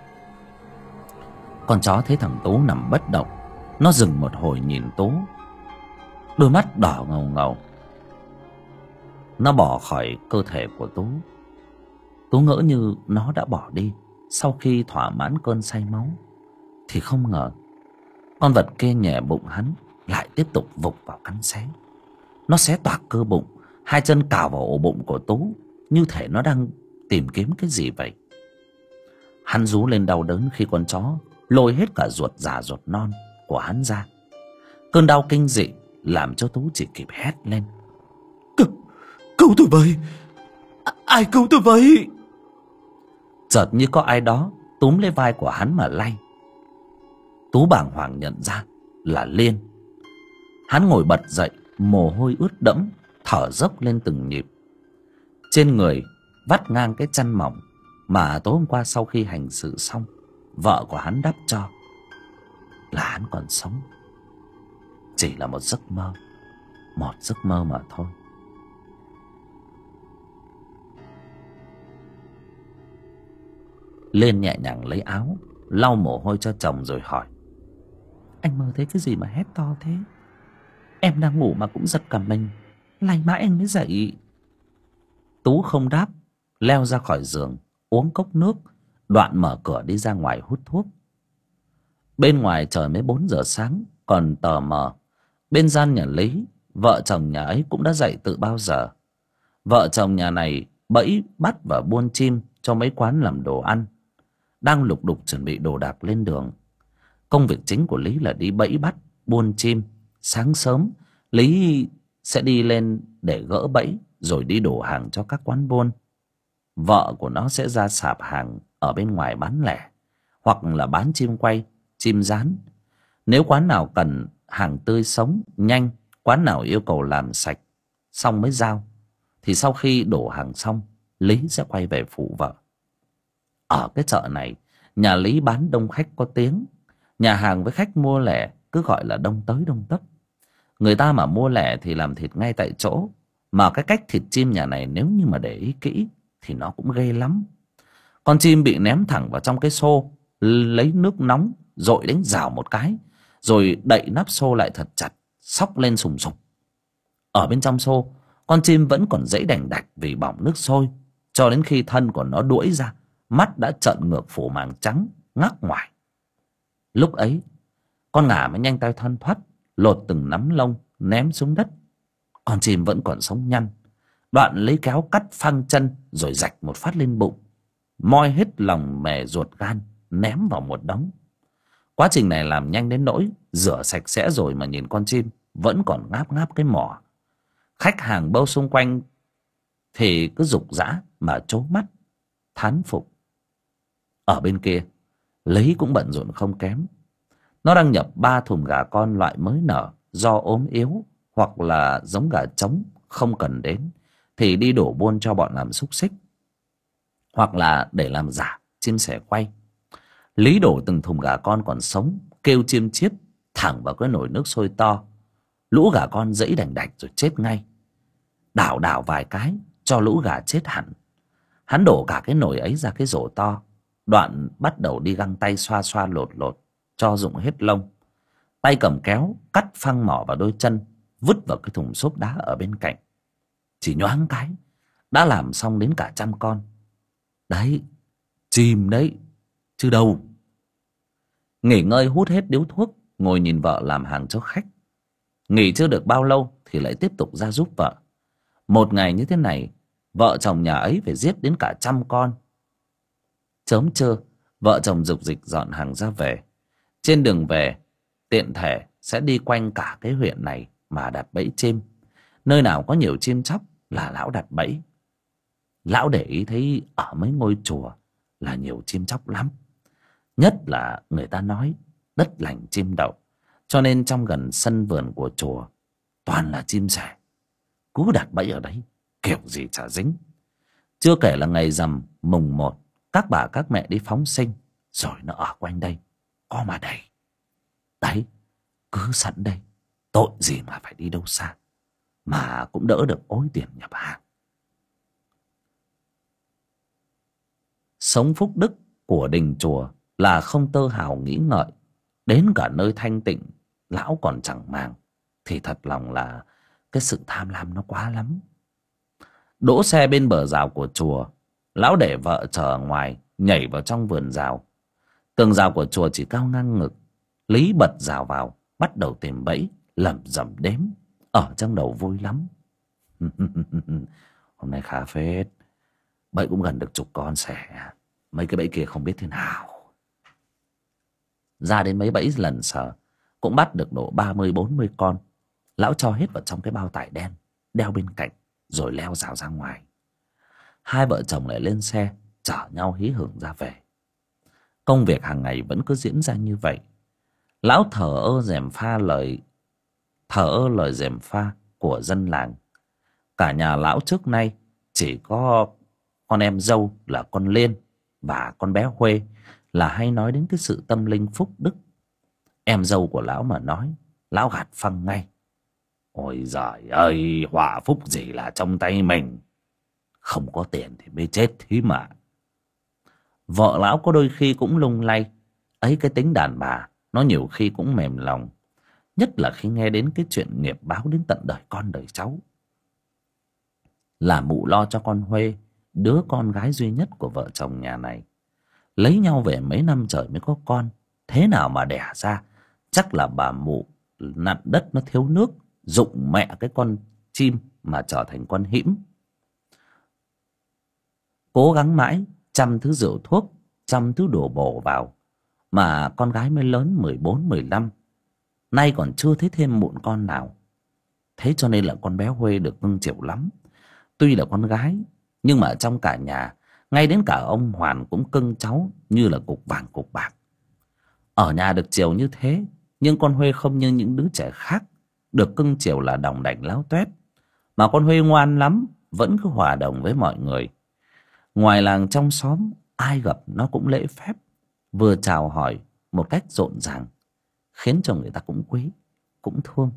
Con chó thấy thằng Tú nằm bất động, nó dừng một hồi nhìn Tú, đôi mắt đỏ ngầu ngầu. Nó bỏ khỏi cơ thể của Tú. Tú ngỡ như nó đã bỏ đi sau khi thỏa mãn cơn say máu, thì không ngờ con vật kia nhè bụng hắn, lại tiếp tục vục vào cắn xé. Nó xé toạc cơ bụng, hai chân cào vào ổ bụng của Tú, như thể nó đang tìm kiếm cái gì vậy. Hắn rú lên đau đớn khi con chó lôi hết cả ruột già ruột non của hắn ra. Cơn đau kinh dị làm cho Tú chỉ kịp hét lên: Cứu tôi với! Ai cứu tôi với! Chợt như có ai đó túm lấy vai của hắn mà lay. Tú bàng hoàng nhận ra là Liên. Hắn ngồi bật dậy, mồ hôi ướt đẫm, thở dốc lên từng nhịp. Trên người vắt ngang cái chăn mỏng mà tối hôm qua sau khi hành sự xong vợ của hắn đắp cho. Là hắn còn sống. Chỉ là một giấc mơ, một giấc mơ mà thôi. Liên nhẹ nhàng lấy áo lau mồ hôi cho chồng rồi hỏi: Anh mơ thấy cái gì mà hét to thế? Em đang ngủ mà cũng giật cả mình, lay mãi anh mới dậy. Tú không đáp, leo ra khỏi giường, uống cốc nước, đoạn mở cửa đi ra ngoài hút thuốc. Bên ngoài trời mới 4 giờ sáng, còn tờ mờ. Bên gian nhà Lý, vợ chồng nhà ấy cũng đã dậy từ bao giờ. Vợ chồng nhà này bẫy bắt và buôn chim cho mấy quán làm đồ ăn, đang lục đục chuẩn bị đồ đạc lên đường. Công việc chính của Lý là đi bẫy bắt, buôn chim. Sáng sớm Lý sẽ đi lên để gỡ bẫy, rồi đi đổ hàng cho các quán buôn. Vợ của nó sẽ ra sạp hàng ở bên ngoài bán lẻ, hoặc là bán chim quay, chim rán. Nếu quán nào cần hàng tươi sống, nhanh, quán nào yêu cầu làm sạch xong mới giao, thì sau khi đổ hàng xong, Lý sẽ quay về phụ vợ. Ở cái chợ này, nhà Lý bán đông khách có tiếng. Nhà hàng với khách mua lẻ cứ gọi là đông tới đông tấp. Người ta mà mua lẻ thì làm thịt ngay tại chỗ. Mà cái cách thịt chim nhà này nếu như mà để ý kỹ thì nó cũng ghê lắm. Con chim bị ném thẳng vào trong cái xô, lấy nước nóng dội đánh rào một cái, rồi đậy nắp xô lại thật chặt, xóc lên sùng sục. Ở bên trong xô, con chim vẫn còn dãy đành đạch vì bỏng nước sôi, cho đến khi thân của nó đuổi ra, mắt đã trợn ngược phủ màng trắng ngắc ngoài. Lúc ấy con ngả mới nhanh tay thoăn thoắt lột từng nắm lông ném xuống đất. Con chim vẫn còn sống nhăn, đoạn lấy kéo cắt phăng chân rồi rạch một phát lên bụng, moi hết lòng mề ruột gan ném vào một đống. Quá trình này làm nhanh đến nỗi rửa sạch sẽ rồi mà nhìn con chim vẫn còn ngáp ngáp cái mỏ. Khách hàng bâu xung quanh thì cứ rục rã mà trố mắt thán phục. Ở bên kia, Lý cũng bận rộn không kém. Nó đang nhập 3 thùng gà con loại mới nở do ốm yếu, hoặc là giống gà trống không cần đến thì đi đổ buôn cho bọn làm xúc xích, hoặc là để làm giả chim sẻ quay. Lý đổ từng thùng gà con còn sống kêu chiêm chiếp thẳng vào cái nồi nước sôi to. Lũ gà con dẫy đành đạch rồi chết ngay. Đảo đảo vài cái cho lũ gà chết hẳn. Hắn đổ cả cái nồi ấy ra cái rổ to, đoạn bắt đầu đi găng tay xoa xoa lột lột cho rụng hết lông. Tay cầm kéo cắt phăng mỏ vào đôi chân, vứt vào cái thùng xốp đá ở bên cạnh. Chỉ nhoáng cái đã làm xong đến cả 100 con. Đấy, chim đấy chứ đâu. Nghỉ ngơi hút hết điếu thuốc, ngồi nhìn vợ làm hàng cho khách. Nghỉ chưa được bao lâu thì lại tiếp tục ra giúp vợ. Một ngày như thế này, vợ chồng nhà ấy phải giết đến cả 100 con. Chớm trưa, vợ chồng rục rịch dọn hàng ra về. Trên đường về, tiện thể sẽ đi quanh cả cái huyện này mà đặt bẫy chim. Nơi nào có nhiều chim chóc là lão đặt bẫy. Lão để ý thấy ở mấy ngôi chùa là nhiều chim chóc lắm. Nhất là người ta nói đất lành chim đậu, cho nên trong gần sân vườn của chùa toàn là chim sẻ. Cứ đặt bẫy ở đấy kiểu gì chả dính. Chưa kể là ngày rằm mùng 1, các bà các mẹ đi phóng sinh, rồi nó ở quanh đây có mà đầy. Đấy, cứ sẵn đây, tội gì mà phải đi đâu xa, mà cũng đỡ được ối tiền nhập hàng. sống phúc đức của đình chùa là không tơ hào nghĩ ngợi. Đến cả nơi thanh tịnh lão còn chẳng màng. Thì thật lòng là cái sự tham lam nó quá lắm. Đỗ xe bên bờ rào của chùa, lão để vợ chờ ở ngoài, nhảy vào trong vườn rào. Tường rào của chùa chỉ cao ngang ngực. Lý bật rào vào, bắt đầu tìm bẫy, lẩm rẩm đếm. Ở trong đầu vui lắm. Hôm nay khá phết, bẫy cũng gần được 10 con sẻ. Mấy cái bẫy kia không biết thế nào. Ra đến mấy bẫy lần sờ cũng bắt được độ 30-40 con. Lão cho hết vào trong cái bao tải đen đeo bên cạnh, rồi leo rào ra ngoài. Hai vợ chồng lại lên xe chở nhau hí hửng ra về. Công việc hàng ngày vẫn cứ diễn ra như vậy. Lão thờ ơ lời gièm pha của dân làng. Cả nhà lão trước nay chỉ có con em dâu là con Liên và con bé Huê là hay nói đến cái sự tâm linh phúc đức. Em dâu của lão mà nói, lão gạt phăng ngay. Ôi giời ơi, họa phúc gì là trong tay mình. Không có tiền thì mới chết thế mà. Vợ lão có đôi khi cũng lung lay. Ấy cái tính đàn bà, nó nhiều khi cũng mềm lòng. Nhất là khi nghe đến cái chuyện nghiệp báo đến tận đời con đời cháu. Là mụ lo cho con Huê, đứa con gái duy nhất của vợ chồng nhà này. Lấy nhau về mấy năm trời mới có con. Thế nào mà đẻ ra, chắc là bà mụ nặn đất nó thiếu nước, dụng mẹ cái con chim mà trở thành con hĩm. Cố gắng mãi, trăm thứ rượu thuốc, trăm thứ đồ bổ vào, mà con gái mới lớn 14-15. Nay còn chưa thấy thêm mụn con nào. Thế cho nên là con bé Huê được cưng chiều lắm. Tuy là con gái, nhưng mà trong cả nhà, ngay đến cả ông Hoàn cũng cưng cháu như là cục vàng cục bạc. Ở nhà được chiều như thế, nhưng con Huê không như những đứa trẻ khác được cưng chiều là đòng đảnh láo toét. Mà con Huê ngoan lắm, vẫn cứ hòa đồng với mọi người. Ngoài làng trong xóm, ai gặp nó cũng lễ phép, vừa chào hỏi một cách rộn ràng, khiến cho người ta cũng quý, cũng thương.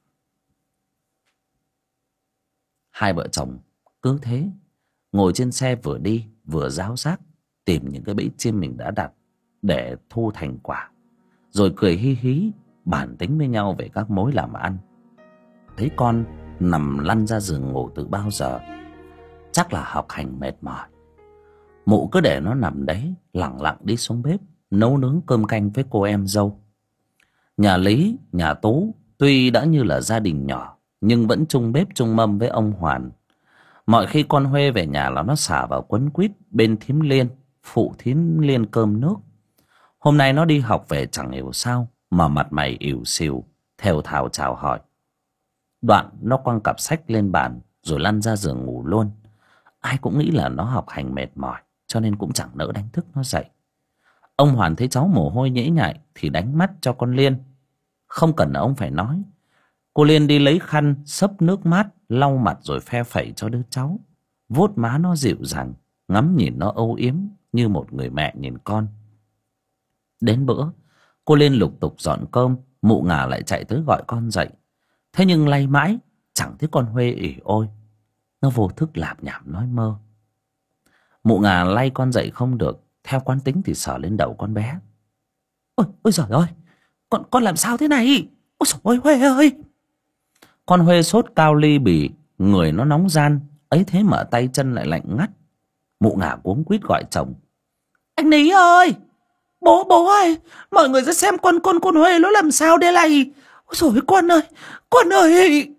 Hai vợ chồng cứ thế ngồi trên xe, vừa đi vừa ráo rác tìm những cái bẫy chim mình đã đặt để thu thành quả, rồi cười hi hí bàn tính với nhau về các mối làm ăn. Thấy con nằm lăn ra giường ngủ từ bao giờ, chắc là học hành mệt mỏi. Mụ cứ để nó nằm đấy, lẳng lặng đi xuống bếp nấu nướng cơm canh với cô em dâu. Nhà Lý, nhà Tú tuy đã như là gia đình nhỏ, nhưng vẫn chung bếp chung mâm với ông Hoàn. Mọi khi con Huê về nhà là nó xả vào quấn quýt bên thím Liên, phụ thím Liên cơm nước. Hôm nay nó đi học về chẳng hiểu sao mà mặt mày ỉu xìu, thều thào chào hỏi. Đoạn nó quăng cặp sách lên bàn rồi lăn ra giường ngủ luôn. Ai cũng nghĩ là nó học hành mệt mỏi, cho nên cũng chẳng nỡ đánh thức nó dậy. Ông Hoàn thấy cháu mồ hôi nhễ nhại thì đánh mắt cho con Liên. Không cần ông phải nói, cô Liên đi lấy khăn xấp nước mát lau mặt rồi phe phẩy cho đứa cháu, vuốt má nó dịu dàng, ngắm nhìn nó âu yếm như một người mẹ nhìn con. Đến bữa cô Liên lục tục dọn cơm, mụ Ngà lại chạy tới gọi con dậy. Thế nhưng lay mãi chẳng thấy con Huê ỉ ôi. Nó vô thức lạp nhạp nói mơ. Mụ Ngà lay con dậy không được, theo quán tính thì sờ lên đầu con bé. Ôi giời ơi, con làm sao thế này? Ôi giời ơi Huê ơi! Con Huê sốt cao ly bì, người nó nóng ran, ấy thế mà tay chân lại lạnh ngắt. Mụ Ngà cuống quýt gọi chồng. Anh Ní ơi! Bố ơi! Mọi người ra xem con Huê nó làm sao đây này! Ôi giời ơi con ơi! Con ơi!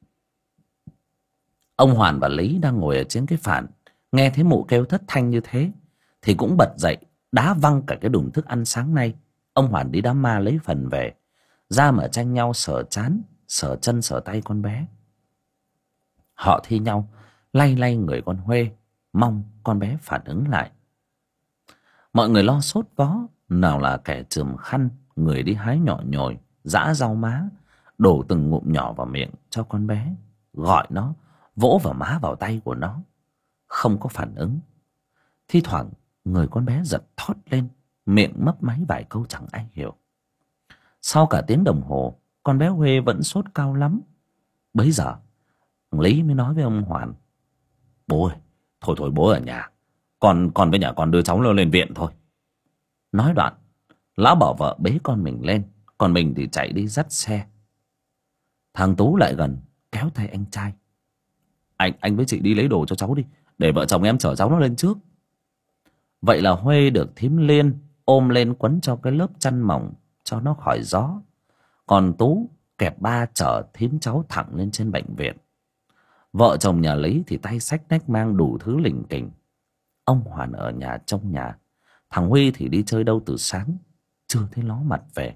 Ông Hoàn và Lý đang ngồi ở trên cái phản, nghe thấy mụ kêu thất thanh như thế thì cũng bật dậy đá văng cả cái đùng thức ăn sáng nay. Ông Hoàn đi đám ma lấy phần về, ra mà tranh nhau sờ trán, sờ chân sờ tay con bé. Họ thi nhau lay lay người con Huê, mong con bé phản ứng lại. Mọi người lo sốt vó, nào là kẻ chườm khăn, người đi hái nhỏ nhồi, giã rau má, đổ từng ngụm nhỏ vào miệng cho con bé, gọi nó, vỗ vào má vào tay của nó. Không có phản ứng. Thi thoảng người con bé giật thót lên, miệng mấp máy vài câu chẳng ai hiểu. Sau cả tiếng đồng hồ, con bé Huê vẫn sốt cao lắm. Bấy giờ Lý mới nói với ông Hoàn. Bố ơi, thôi bố ở nhà, Con với nhà con đưa cháu lên viện thôi. Nói đoạn, lão bảo vợ bế con mình lên, còn mình thì chạy đi dắt xe. Thằng Tú lại gần kéo tay anh trai. Anh với chị đi lấy đồ cho cháu đi, để vợ chồng em chở cháu nó lên trước. Vậy là Huê được thím Liên ôm lên quấn cho cái lớp chăn mỏng cho nó khỏi gió, còn Tú kẹp ba chở thím cháu thẳng lên trên bệnh viện. Vợ chồng nhà Lý thì tay xách nách mang đủ thứ lỉnh kỉnh. Ông Hoàn ở nhà trông nhà, thằng Huy thì đi chơi đâu từ sáng, chưa thấy ló mặt về.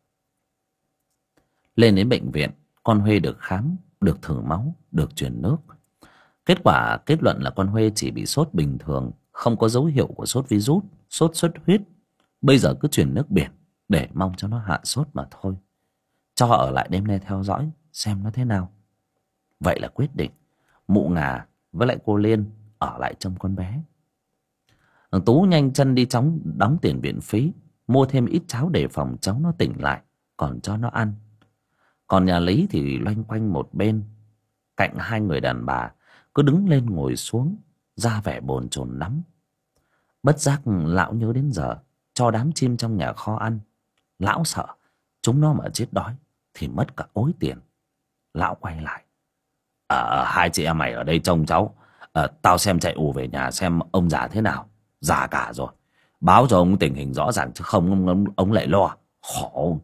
Lên đến bệnh viện, con Huê được khám, được thử máu, được truyền nước. Kết quả kết luận là con Huê chỉ bị sốt bình thường, không có dấu hiệu của sốt virus, sốt xuất huyết. Bây giờ cứ truyền nước biển để mong cho nó hạ sốt mà thôi. Cho ở lại đêm nay theo dõi xem nó thế nào. Vậy là quyết định mụ Ngà với lại cô Liên ở lại trông con bé. Thằng Tú nhanh chân đi chóng đóng tiền viện phí, mua thêm ít cháo để phòng cháu nó tỉnh lại, còn cho nó ăn. Còn nhà Lý thì loanh quanh một bên, cạnh hai người đàn bà, cứ đứng lên ngồi xuống, ra vẻ bồn chồn lắm. Bất giác lão nhớ đến giờ cho đám chim trong nhà kho ăn. Lão sợ chúng nó mà chết đói thì mất cả ối tiền. Lão quay lại: hai chị em mày ở đây trông cháu, tao xem chạy ù về nhà xem ông già thế nào. Già cả rồi, báo cho ông tình hình rõ ràng, chứ không ông lại lo khổ.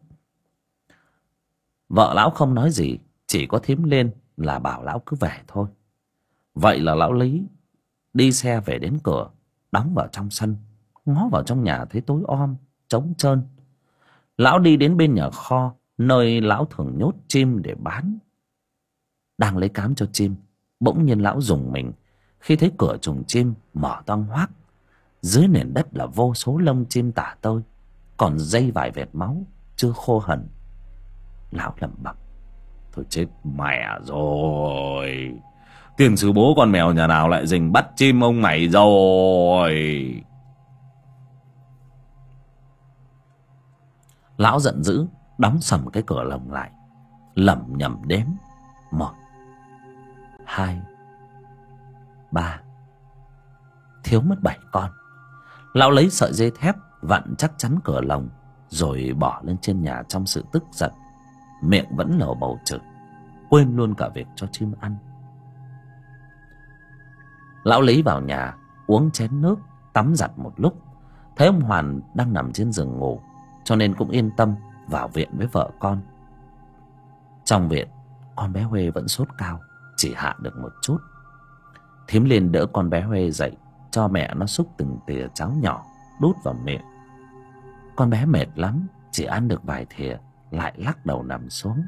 Vợ lão không nói gì, chỉ có thím Liên là bảo lão cứ về thôi. Vậy là lão Lý đi xe về đến cửa, đóng vào trong sân, ngó vào trong nhà thấy tối om trống trơn. Lão đi đến bên nhà kho, nơi lão thường nhốt chim để bán. Đang lấy cám cho chim, bỗng nhiên lão rùng mình khi thấy cửa chuồng chim mở toang hoác. Dưới nền đất là vô số lông chim tả tơi, còn dây vài vệt máu chưa khô hẳn. Lão lẩm bẩm: thôi chết mẹ rồi, tiền sư bố con mèo nhà nào lại rình bắt chim ông mày rồi. Lão giận dữ đóng sầm cái cửa lồng lại, lẩm nhẩm đếm: 1, 2, 3. Thiếu mất 7 con. Lão lấy sợi dây thép vặn chắc chắn cửa lồng, rồi bỏ lên trên nhà trong sự tức giận, miệng vẫn lầu bầu chửi, quên luôn cả việc cho chim ăn. Lão Lý vào nhà uống chén nước, tắm giặt một lúc, thấy ông Hoàn đang nằm trên giường ngủ, cho nên cũng yên tâm vào viện với vợ con. Trong viện, con bé Huê vẫn sốt cao, chỉ hạ được một chút. Thím Liên đỡ con bé Huê dậy, cho mẹ nó xúc từng thìa cháo nhỏ đút vào miệng. Con bé mệt lắm, chỉ ăn được vài thìa lại lắc đầu nằm xuống.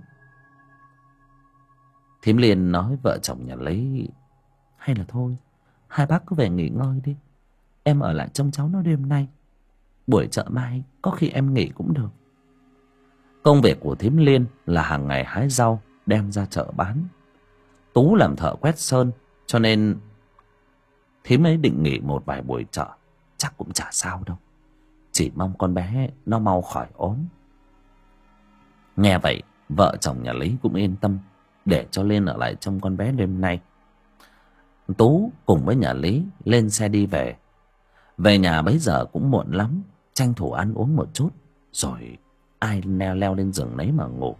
Thím Liên nói vợ chồng nhà Lý: hay là thôi, hai bác cứ về nghỉ ngơi đi, em ở lại trông cháu nó đêm nay, buổi chợ mai có khi em nghỉ cũng được. Công việc của thím Liên là hàng ngày hái rau đem ra chợ bán. Tú làm thợ quét sơn, cho nên thím ấy định nghỉ một vài buổi chợ, chắc cũng chả sao đâu, chỉ mong con bé nó mau khỏi ốm. Nghe vậy, vợ chồng nhà Lý cũng yên tâm, để cho Liên ở lại trông con bé đêm nay. Tú cùng với nhà Lý lên xe đi về. Về nhà bấy giờ cũng muộn lắm, tranh thủ ăn uống một chút, rồi ai leo lên giường nấy mà ngủ.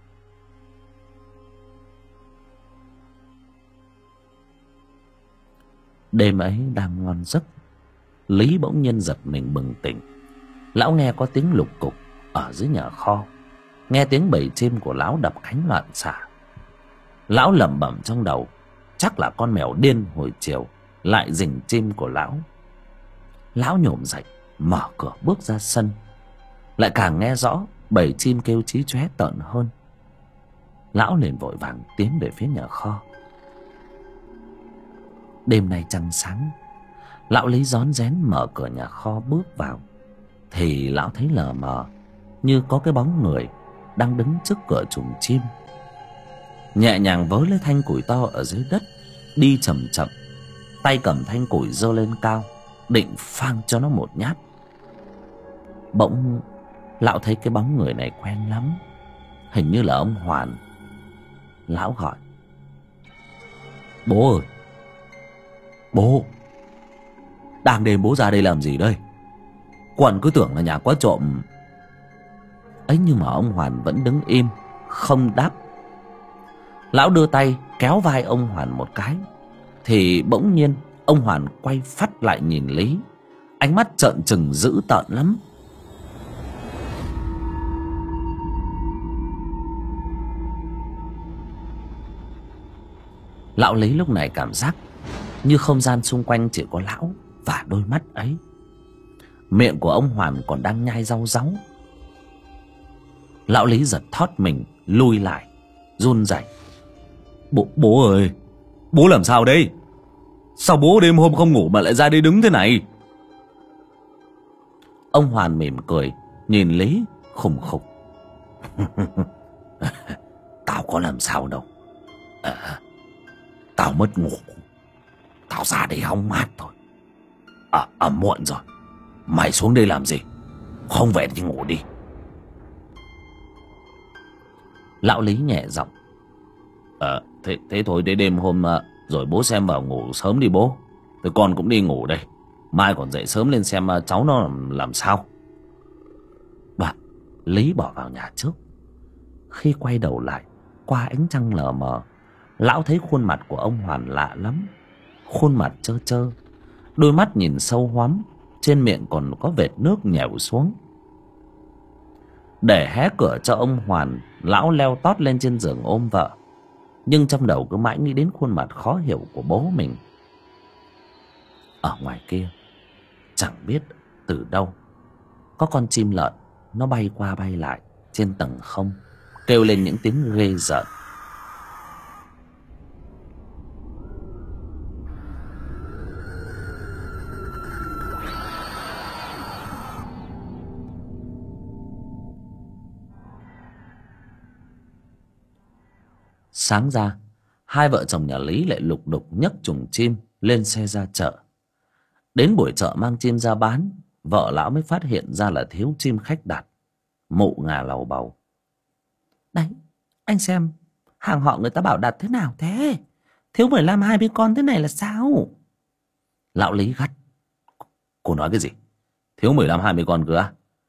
Đêm ấy đang ngon giấc, Lý bỗng nhiên giật mình bừng tỉnh. Lão nghe có tiếng lục cục ở dưới nhà kho, nghe tiếng bầy chim của lão đập cánh loạn xạ. Lão lẩm bẩm trong đầu: chắc là con mèo điên hồi chiều lại rình chim của lão. Lão nhổm dậy, mở cửa bước ra sân, lại càng nghe rõ bầy chim kêu chí chóe tợn hơn. Lão liền vội vàng tiến về phía nhà kho. Đêm nay trăng sáng, lão Lý rón rén mở cửa nhà kho bước vào, thì lão thấy lờ mờ như có cái bóng người đang đứng trước cửa chuồng chim. Nhẹ nhàng vớ lấy thanh củi to ở dưới đất, đi chậm chậm, tay cầm thanh củi giơ lên cao, định phang cho nó một nhát. Bỗng lão thấy cái bóng người này quen lắm, hình như là ông Hoàn. Lão gọi: bố ơi, bố. Đang đêm bố ra đây làm gì đây? Quần cứ tưởng là nhà có trộm. Ấy nhưng mà ông Hoàn vẫn đứng im, không đáp. Lão đưa tay kéo vai ông Hoàn một cái, thì bỗng nhiên ông Hoàn quay phắt lại nhìn Lý, ánh mắt trợn trừng dữ tợn lắm. Lão Lý lúc này cảm giác như không gian xung quanh chỉ có lão và đôi mắt ấy. Miệng của ông Hoàn còn đang nhai rau ráu. Lão Lý giật thót mình lui lại, run rẩy. Bố ơi, bố làm sao đây? Sao bố đêm hôm không ngủ mà lại ra đây đứng thế này? Ông Hoàn mỉm cười nhìn Lý khùng khục. Tao có làm sao đâu. Tao mất ngủ. Tao ra đây hóng mát thôi. Muộn rồi. Mày xuống đây làm gì? Không về thì ngủ đi. Lão Lý nhẹ giọng. Thế thôi, đến đêm hôm rồi bố xem vào ngủ sớm đi bố. Thế con cũng đi ngủ đây. Mai còn dậy sớm lên xem cháu nó làm sao. Và Lý bỏ vào nhà trước. Khi quay đầu lại, qua ánh trăng lờ mờ, lão thấy khuôn mặt của ông Hoàn lạ lắm. Khuôn mặt trơ trơ, đôi mắt nhìn sâu hoắm, trên miệng còn có vệt nước nhèo xuống. Để hé cửa cho ông Hoàn, lão leo tót lên trên giường ôm vợ. Nhưng trong đầu cứ mãi nghĩ đến khuôn mặt khó hiểu của bố mình. Ở ngoài kia, chẳng biết từ đâu, có con chim lợn, nó bay qua bay lại trên tầng không, kêu lên những tiếng ghê rợn. Sáng ra, hai vợ chồng nhà Lý lại lục đục nhấc chuồng chim lên xe ra chợ. Đến buổi chợ mang chim ra bán, vợ lão mới phát hiện ra là thiếu chim khách đặt. Mụ ngà lầu bầu. Đấy, anh xem, hàng họ người ta bảo đặt thế nào thế? Thiếu 15-20 con thế này là sao? Lão Lý gắt. Cô nói cái gì? Thiếu 15-20 con cơ á?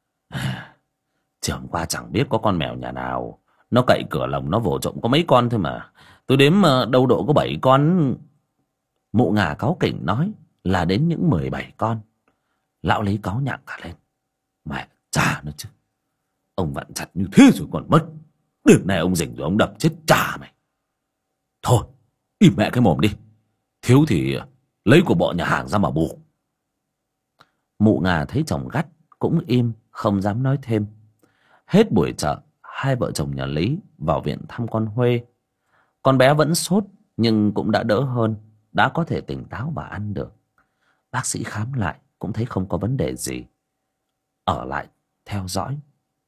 Chiều hôm qua chẳng biết có con mèo nhà nào nó cậy cửa lồng nó vồ trộm có mấy con thôi mà. Tôi đếm đâu độ có 7 con. Mụ ngà cáu kỉnh nói là đến những 17 con. Lão Lý cáu nhặng cả lên. Mẹ cha nó chứ. Ông vặn chặt như thế rồi còn mất. Đêm nay ông rình rồi ông đập chết cha mày. Thôi, im mẹ cái mồm đi. Thiếu thì lấy của bọn nhà hàng ra mà bù. Mụ ngà thấy chồng gắt cũng im, không dám nói thêm. Hết buổi chợ, hai vợ chồng nhà Lý vào viện thăm con Huê. Con bé vẫn sốt nhưng cũng đã đỡ hơn, đã có thể tỉnh táo và ăn được. Bác sĩ khám lại cũng thấy không có vấn đề gì, ở lại theo dõi.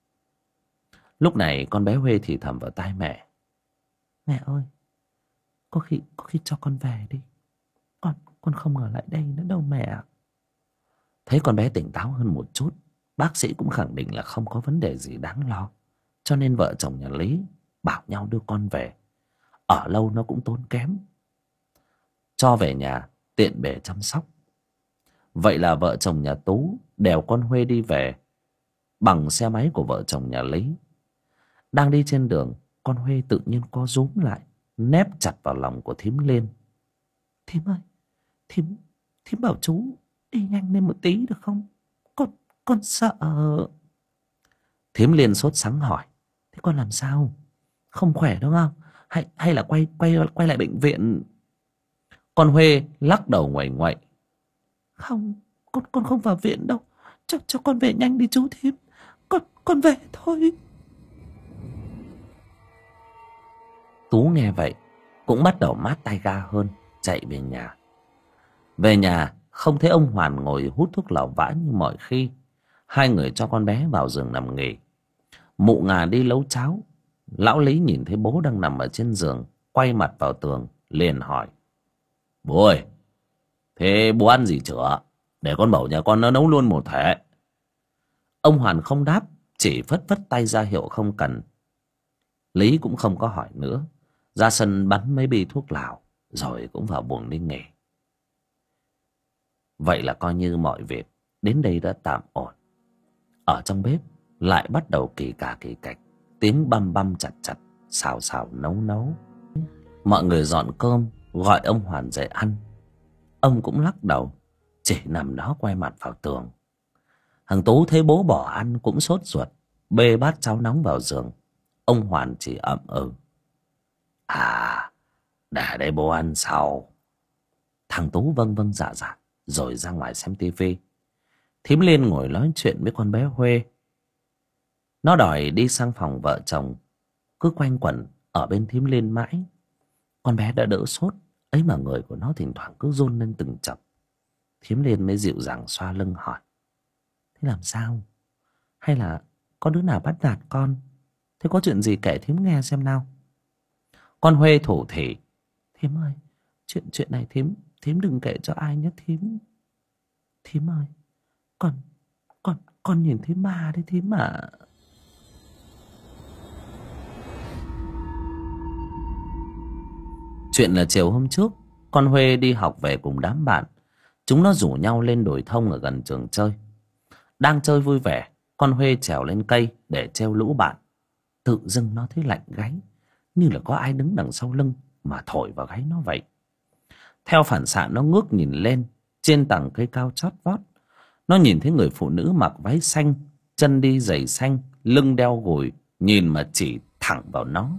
Lúc này con bé Huê thì thầm vào tai mẹ. Mẹ ơi, có khi cho con về đi. Con không ở lại đây nữa đâu mẹ. Thấy con bé tỉnh táo hơn một chút, bác sĩ cũng khẳng định là không có vấn đề gì đáng lo. Cho nên vợ chồng nhà Lý bảo nhau đưa con về. Ở lâu nó cũng tốn kém. Cho về nhà tiện bề chăm sóc. Vậy là vợ chồng nhà Tú đèo con Huê đi về bằng xe máy của vợ chồng nhà Lý. Đang đi trên đường, con Huê tự nhiên co rúm lại, nép chặt vào lòng của thím Liên. Thím ơi, thím bảo chú đi nhanh lên một tí được không? Con sợ. Thím Liên sốt sắng hỏi. Thế con làm sao? Không khỏe đúng không? Hay là quay lại bệnh viện? Con Huê lắc đầu ngoẩy ngoậy. Không, con không vào viện đâu. Cho con về nhanh đi chú thím. Con về thôi. Tú nghe vậy cũng bắt đầu mát tay ga hơn, chạy về nhà. Về nhà không thấy ông Hoàn ngồi hút thuốc lào vã như mọi khi. Hai người cho con bé vào giường nằm nghỉ. Mụ ngà đi nấu cháo. Lão Lý nhìn thấy bố đang nằm ở trên giường, quay mặt vào tường, liền hỏi. Bố ơi, thế bố ăn gì chưa? Để con bảo nhà con nó nấu luôn một thể. Ông Hoàn không đáp, chỉ phất phất tay ra hiệu không cần. Lý cũng không có hỏi nữa, ra sân bắn mấy bi thuốc lào rồi cũng vào buồng đi nghỉ. Vậy là coi như mọi việc đến đây đã tạm ổn. Ở trong bếp lại bắt đầu kỳ cà kỳ cạch, tiếng băm băm chặt chặt, xào xào nấu nấu. Mọi người dọn cơm, gọi ông Hoàn dậy ăn. Ông cũng lắc đầu, chỉ nằm đó quay mặt vào tường. Thằng Tú thấy bố bỏ ăn cũng sốt ruột, bê bát cháo nóng vào giường. Ông Hoàn chỉ ậm ừ. À, để đây bố ăn sau. Thằng Tú vâng vâng dạ dạ, rồi ra ngoài xem tivi. Thím Liên ngồi nói chuyện với con bé Huê. Nó đòi đi sang phòng vợ chồng, cứ quanh quẩn ở bên thím Liên mãi. Con bé đã đỡ sốt, ấy mà người của nó thỉnh thoảng cứ run lên từng chập. Thím Liên mới dịu dàng xoa lưng hỏi: thế làm sao? Hay là có đứa nào bắt nạt con? Thế có chuyện gì kể thím nghe xem nào. Con Huê thủ thỉ: thím ơi, chuyện này thím đừng kể cho ai nhé thím. Thím ơi, con nhìn thấy ma đấy thím à. Chuyện là chiều hôm trước, con Huê đi học về cùng đám bạn. Chúng nó rủ nhau lên đồi thông ở gần trường chơi. Đang chơi vui vẻ, con Huê trèo lên cây để trêu lũ bạn. Tự dưng nó thấy lạnh gáy, như là có ai đứng đằng sau lưng mà thổi vào gáy nó vậy. Theo phản xạ nó ngước nhìn lên. Trên tầng cây cao chót vót, nó nhìn thấy người phụ nữ mặc váy xanh, chân đi giày xanh, lưng đeo gùi, nhìn mà chỉ thẳng vào nó.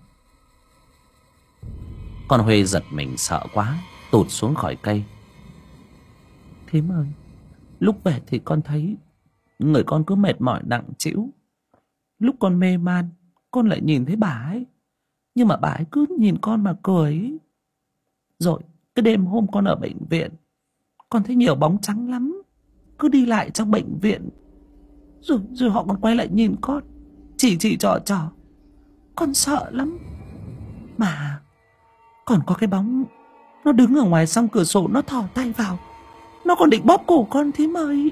Con Huê giật mình sợ quá, tụt xuống khỏi cây. Thím ơi, lúc về thì con thấy người con cứ mệt mỏi nặng trĩu. Lúc con mê man, con lại nhìn thấy bà ấy, nhưng mà bà ấy cứ nhìn con mà cười ấy. Rồi cái đêm hôm con ở bệnh viện, con thấy nhiều bóng trắng lắm, cứ đi lại trong bệnh viện. Rồi họ còn quay lại nhìn con, chỉ trò. Con sợ lắm. Mà còn có cái bóng, nó đứng ở ngoài song cửa sổ, nó thò tay vào, nó còn định bóp cổ con thím ơi.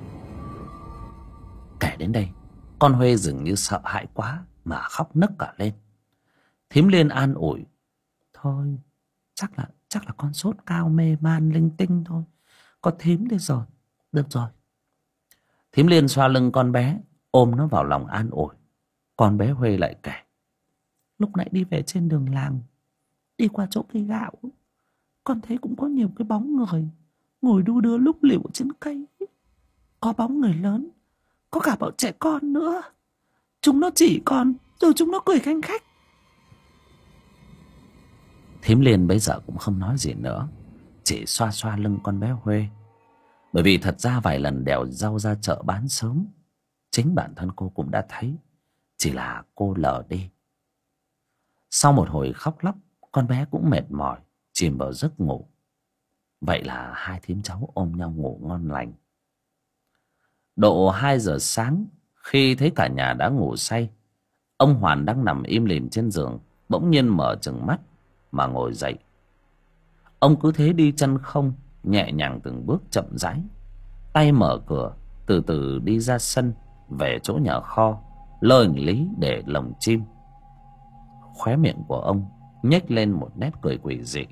Kể đến đây, con Huê dường như sợ hãi quá mà khóc nấc cả lên. Thím Liên an ủi: thôi, chắc là con sốt cao mê man linh tinh thôi. Có thím đây rồi, được rồi. Thím Liên xoa lưng con bé, ôm nó vào lòng an ủi. Con bé Huê lại kể: lúc nãy đi về trên đường làng, đi qua chỗ cây gạo, con thấy cũng có nhiều cái bóng người ngồi đu đưa lúc liễu trên cây. Có bóng người lớn, có cả bọn trẻ con nữa. Chúng nó chỉ con, rồi chúng nó cười khanh khách. Thím Liên bây giờ cũng không nói gì nữa, chỉ xoa xoa lưng con bé Huê. Bởi vì thật ra vài lần đèo rau ra chợ bán sớm, chính bản thân cô cũng đã thấy, chỉ là cô lờ đi. Sau một hồi khóc lóc, con bé cũng mệt mỏi, chìm vào giấc ngủ. Vậy là hai thím cháu ôm nhau ngủ ngon lành. Độ 2 giờ sáng, khi thấy cả nhà đã ngủ say, ông Hoàn đang nằm im lìm trên giường bỗng nhiên mở trừng mắt mà ngồi dậy. Ông cứ thế đi chân không, nhẹ nhàng từng bước chậm rãi, tay mở cửa, từ từ đi ra sân, về chỗ nhà kho lơ lý để lồng chim. Khóe miệng của ông nhếch lên một nét cười quỷ dị.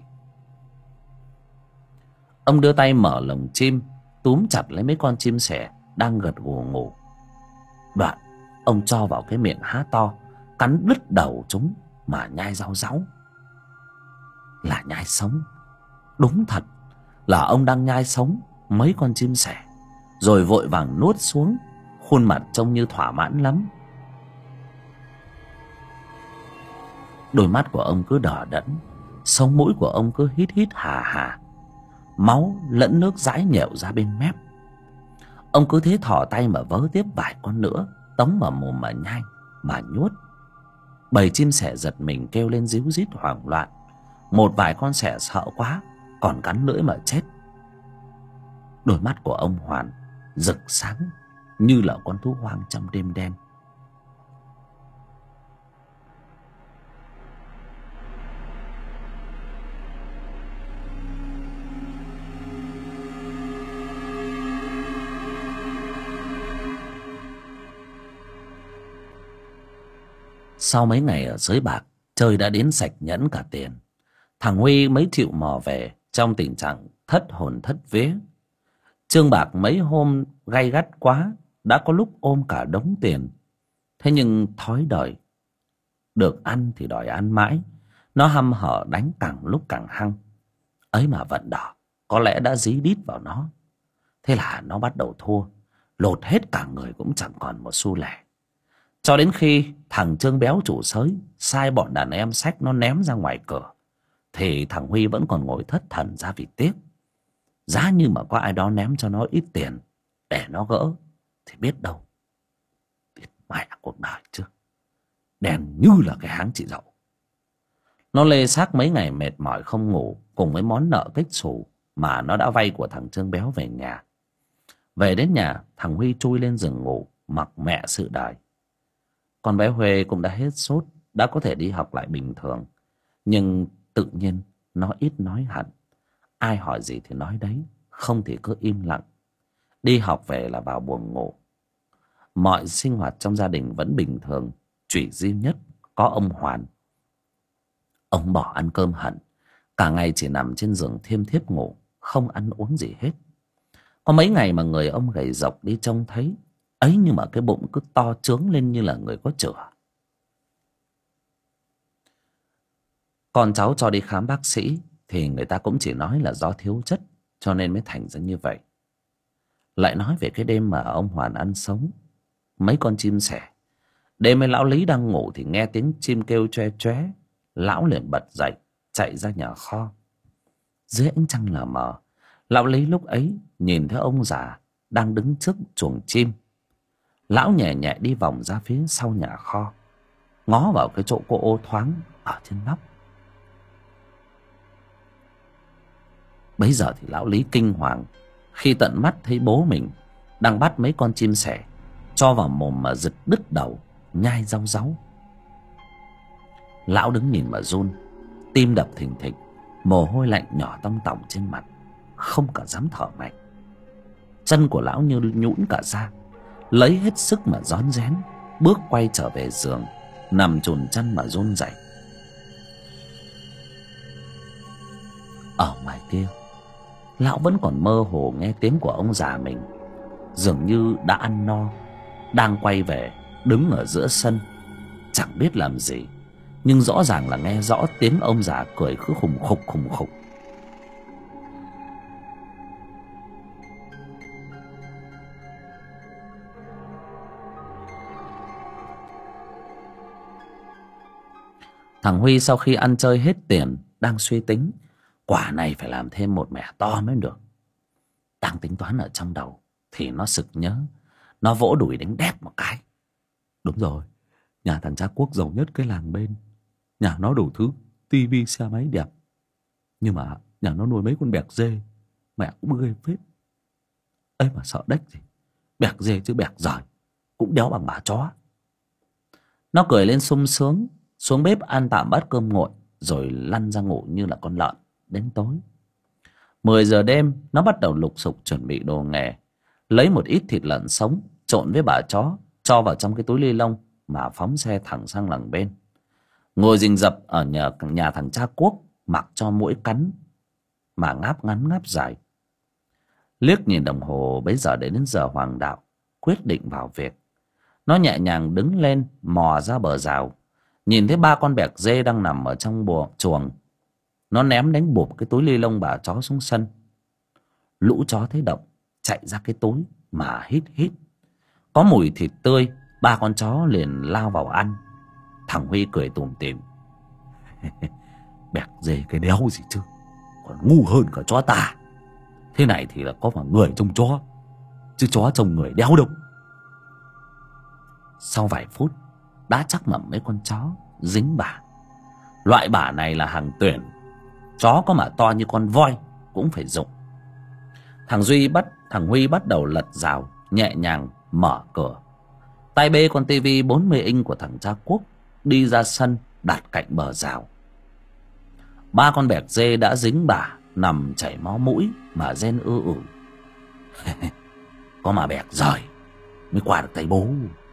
Ông đưa tay mở lồng chim, túm chặt lấy mấy con chim sẻ đang gật gù ngủ. Đoạn ông cho vào cái miệng há to, cắn đứt đầu chúng mà nhai rau ráu. Là nhai sống. Đúng thật là ông đang nhai sống mấy con chim sẻ, rồi vội vàng nuốt xuống, khuôn mặt trông như thỏa mãn lắm. Đôi mắt của ông cứ đờ đẫn, sống mũi của ông cứ hít hít hà hà, máu lẫn nước dãi nhệu ra bên mép. Ông cứ thế thò tay mà vớ tiếp vài con nữa, tống vào mồm mà nhai mà nhuốt. Bầy chim sẻ giật mình kêu lên ríu rít hoảng loạn. Một vài con sẻ sợ quá còn cắn lưỡi mà chết. Đôi mắt của ông Hoàn rực sáng như là con thú hoang trong đêm đen. Sau mấy ngày ở sới bạc, chơi đã đến sạch nhẫn cả tiền. Thằng Huy mấy triệu mò về trong tình trạng thất hồn thất vía. Trương Bạc mấy hôm gay gắt quá, đã có lúc ôm cả đống tiền. Thế nhưng thói đời, được ăn thì đòi ăn mãi. Nó hăm hở đánh càng lúc càng hăng. Ấy mà vận đỏ có lẽ đã dí đít vào nó. Thế là nó bắt đầu thua, lột hết cả người cũng chẳng còn một xu lẻ. Cho đến khi thằng Trương Béo chủ xới sai bọn đàn em xách nó ném ra ngoài cửa, thì thằng Huy vẫn còn ngồi thất thần ra vì tiếc. Giá như mà có ai đó ném cho nó ít tiền để nó gỡ, thì biết đâu, biết mẹ cuộc đời chứ, đen như là cái háng chị dậu. Nó lê xác mấy ngày mệt mỏi không ngủ, cùng với món nợ kếch xù mà nó đã vay của thằng Trương Béo về nhà. Về đến nhà, thằng Huy chui lên giường ngủ, mặc mẹ sự đời. Con bé Huê cũng đã hết sốt, đã có thể đi học lại bình thường. Nhưng tự nhiên nó ít nói hẳn. Ai hỏi gì thì nói đấy, không thì cứ im lặng. Đi học về là vào buồng ngủ. Mọi sinh hoạt trong gia đình vẫn bình thường, chỉ duy nhất có ông Hoàn. Ông bỏ ăn cơm hẳn, cả ngày chỉ nằm trên giường thiêm thiếp ngủ, không ăn uống gì hết. Có mấy ngày mà người ông gầy rộc đi trông thấy ấy, nhưng mà cái bụng cứ to trướng lên như là người có chửa. Con cháu cho đi khám bác sĩ thì người ta cũng chỉ nói là do thiếu chất, cho nên mới thành ra như vậy. Lại nói về cái đêm mà ông Hoàn ăn sống mấy con chim sẻ. Đêm ấy lão Lý đang ngủ thì nghe tiếng chim kêu choe choé. Lão liền bật dậy, chạy ra nhà kho. Dưới ánh trăng lờ mờ, lão Lý lúc ấy nhìn thấy ông già đang đứng trước chuồng chim. Lão nhẹ nhẹ đi vòng ra phía sau nhà kho, ngó vào cái chỗ có ô thoáng ở trên nóc. Bấy giờ thì lão Lý kinh hoàng khi tận mắt thấy bố mình đang bắt mấy con chim sẻ cho vào mồm mà giật đứt đầu, nhai rau ráu. Lão đứng nhìn mà run, tim đập thình thịch, mồ hôi lạnh nhỏ tong tỏng trên mặt, không cả dám thở mạnh. Chân của lão như nhũn cả ra, lấy hết sức mà rón rén bước quay trở về giường, nằm chùn chân mà run rẩy. Ở ngoài kia, lão vẫn còn mơ hồ nghe tiếng của ông già mình, dường như đã ăn no, đang quay về đứng ở giữa sân, chẳng biết làm gì, nhưng rõ ràng là nghe rõ tiếng ông già cười cứ khùng khục khùng khục. Thằng Huy sau khi ăn chơi hết tiền, đang suy tính quả này phải làm thêm một mẻ to mới được. Đang tính toán ở trong đầu thì nó sực nhớ, nó vỗ đùi đánh đép một cái. Đúng rồi, nhà thằng cha Quốc giàu nhất cái làng bên, nhà nó đủ thứ tivi xe máy đẹp, nhưng mà nhà nó nuôi mấy con bẹc dê, mẹ cũng ghê phết. Ấy mà sợ đếch gì, bẹc dê chứ bẹc giời cũng đéo bằng bà chó. Nó cười lên sung sướng, xuống bếp ăn tạm bát cơm nguội, rồi lăn ra ngủ như là con lợn đến tối. 10 giờ đêm, nó bắt đầu lục sục chuẩn bị đồ nghề, lấy một ít thịt lợn sống trộn với bả chó, cho vào trong cái túi ni lông mà phóng xe thẳng sang làng bên. Ngồi rình rập ở nhà thằng cha Quốc, mặc cho muỗi cắn mà ngáp ngắn ngáp dài. Liếc nhìn đồng hồ, bấy giờ đến giờ hoàng đạo, quyết định vào việc. Nó nhẹ nhàng đứng lên, mò ra bờ rào, nhìn thấy 3 con bẹc dê đang nằm ở trong chuồng. Nó ném đánh bụp cái túi ni lông bà chó xuống sân. Lũ chó thấy động, chạy ra cái túi mà hít hít. Có mùi thịt tươi, 3 con chó liền lao vào ăn. Thằng Huy cười tủm tỉm. Bẹc dê cái đéo gì chứ, còn ngu hơn cả chó ta. Thế này thì là có phải người trông chó, chứ chó trông người đéo đâu. Sau vài phút, đã chắc mẩm mấy con chó dính bả. Loại bả này là hàng tuyển, chó có mà to như con voi cũng phải dụng. Thằng Huy bắt đầu lật rào, nhẹ nhàng mở cửa, tay bê con tivi 40 inch của thằng cha Quốc đi ra sân đặt cạnh bờ rào. 3 con bẹc dê đã dính bả, nằm chảy máu mũi mà rên ư ử. Có mà bẹc rời mới qua được tay bố.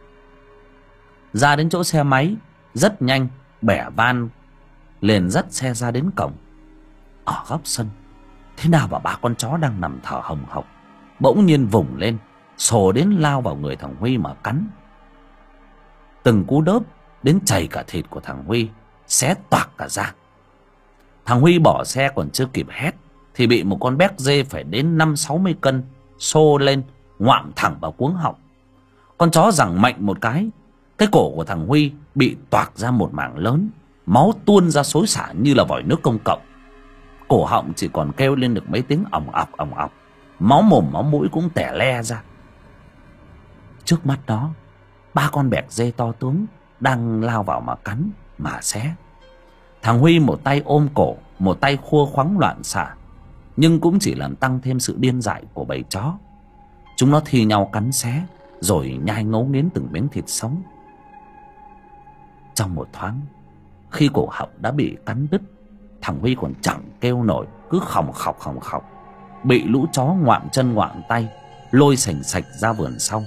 Ra đến chỗ xe máy, rất nhanh bẻ van liền dắt xe ra đến cổng. Ở góc sân, thế nào mà 3 con chó đang nằm thở hồng hộc, bỗng nhiên vùng lên, sồ đến lao vào người thằng Huy mà cắn. Từng cú đớp đến chảy cả thịt của thằng Huy, xé toạc cả ra. Thằng Huy bỏ xe còn chưa kịp hét thì bị một con béc dê phải đến 50-60 cân xô lên, ngoạm thẳng vào cuống họng. Con chó giằng mạnh một cái cổ của thằng Huy bị toạc ra một mảng lớn, máu tuôn ra xối xả như là vòi nước công cộng. Cổ họng chỉ còn kêu lên được mấy tiếng ỏng ọc, máu mồm máu mũi cũng tẻ le ra. Trước mắt đó, 3 con bẹc dê to tướng đang lao vào mà cắn mà xé. Thằng Huy một tay ôm cổ, một tay khua khoắng loạn xạ, nhưng cũng chỉ làm tăng thêm sự điên dại của bầy chó. Chúng nó thi nhau cắn xé rồi nhai ngấu nghiến từng miếng thịt sống. Trong một thoáng, khi cổ họng đã bị cắn đứt, thằng Huy còn chẳng kêu nổi, cứ khòng khọc, bị lũ chó ngoạm chân ngoạm tay lôi sành sạch ra vườn sau.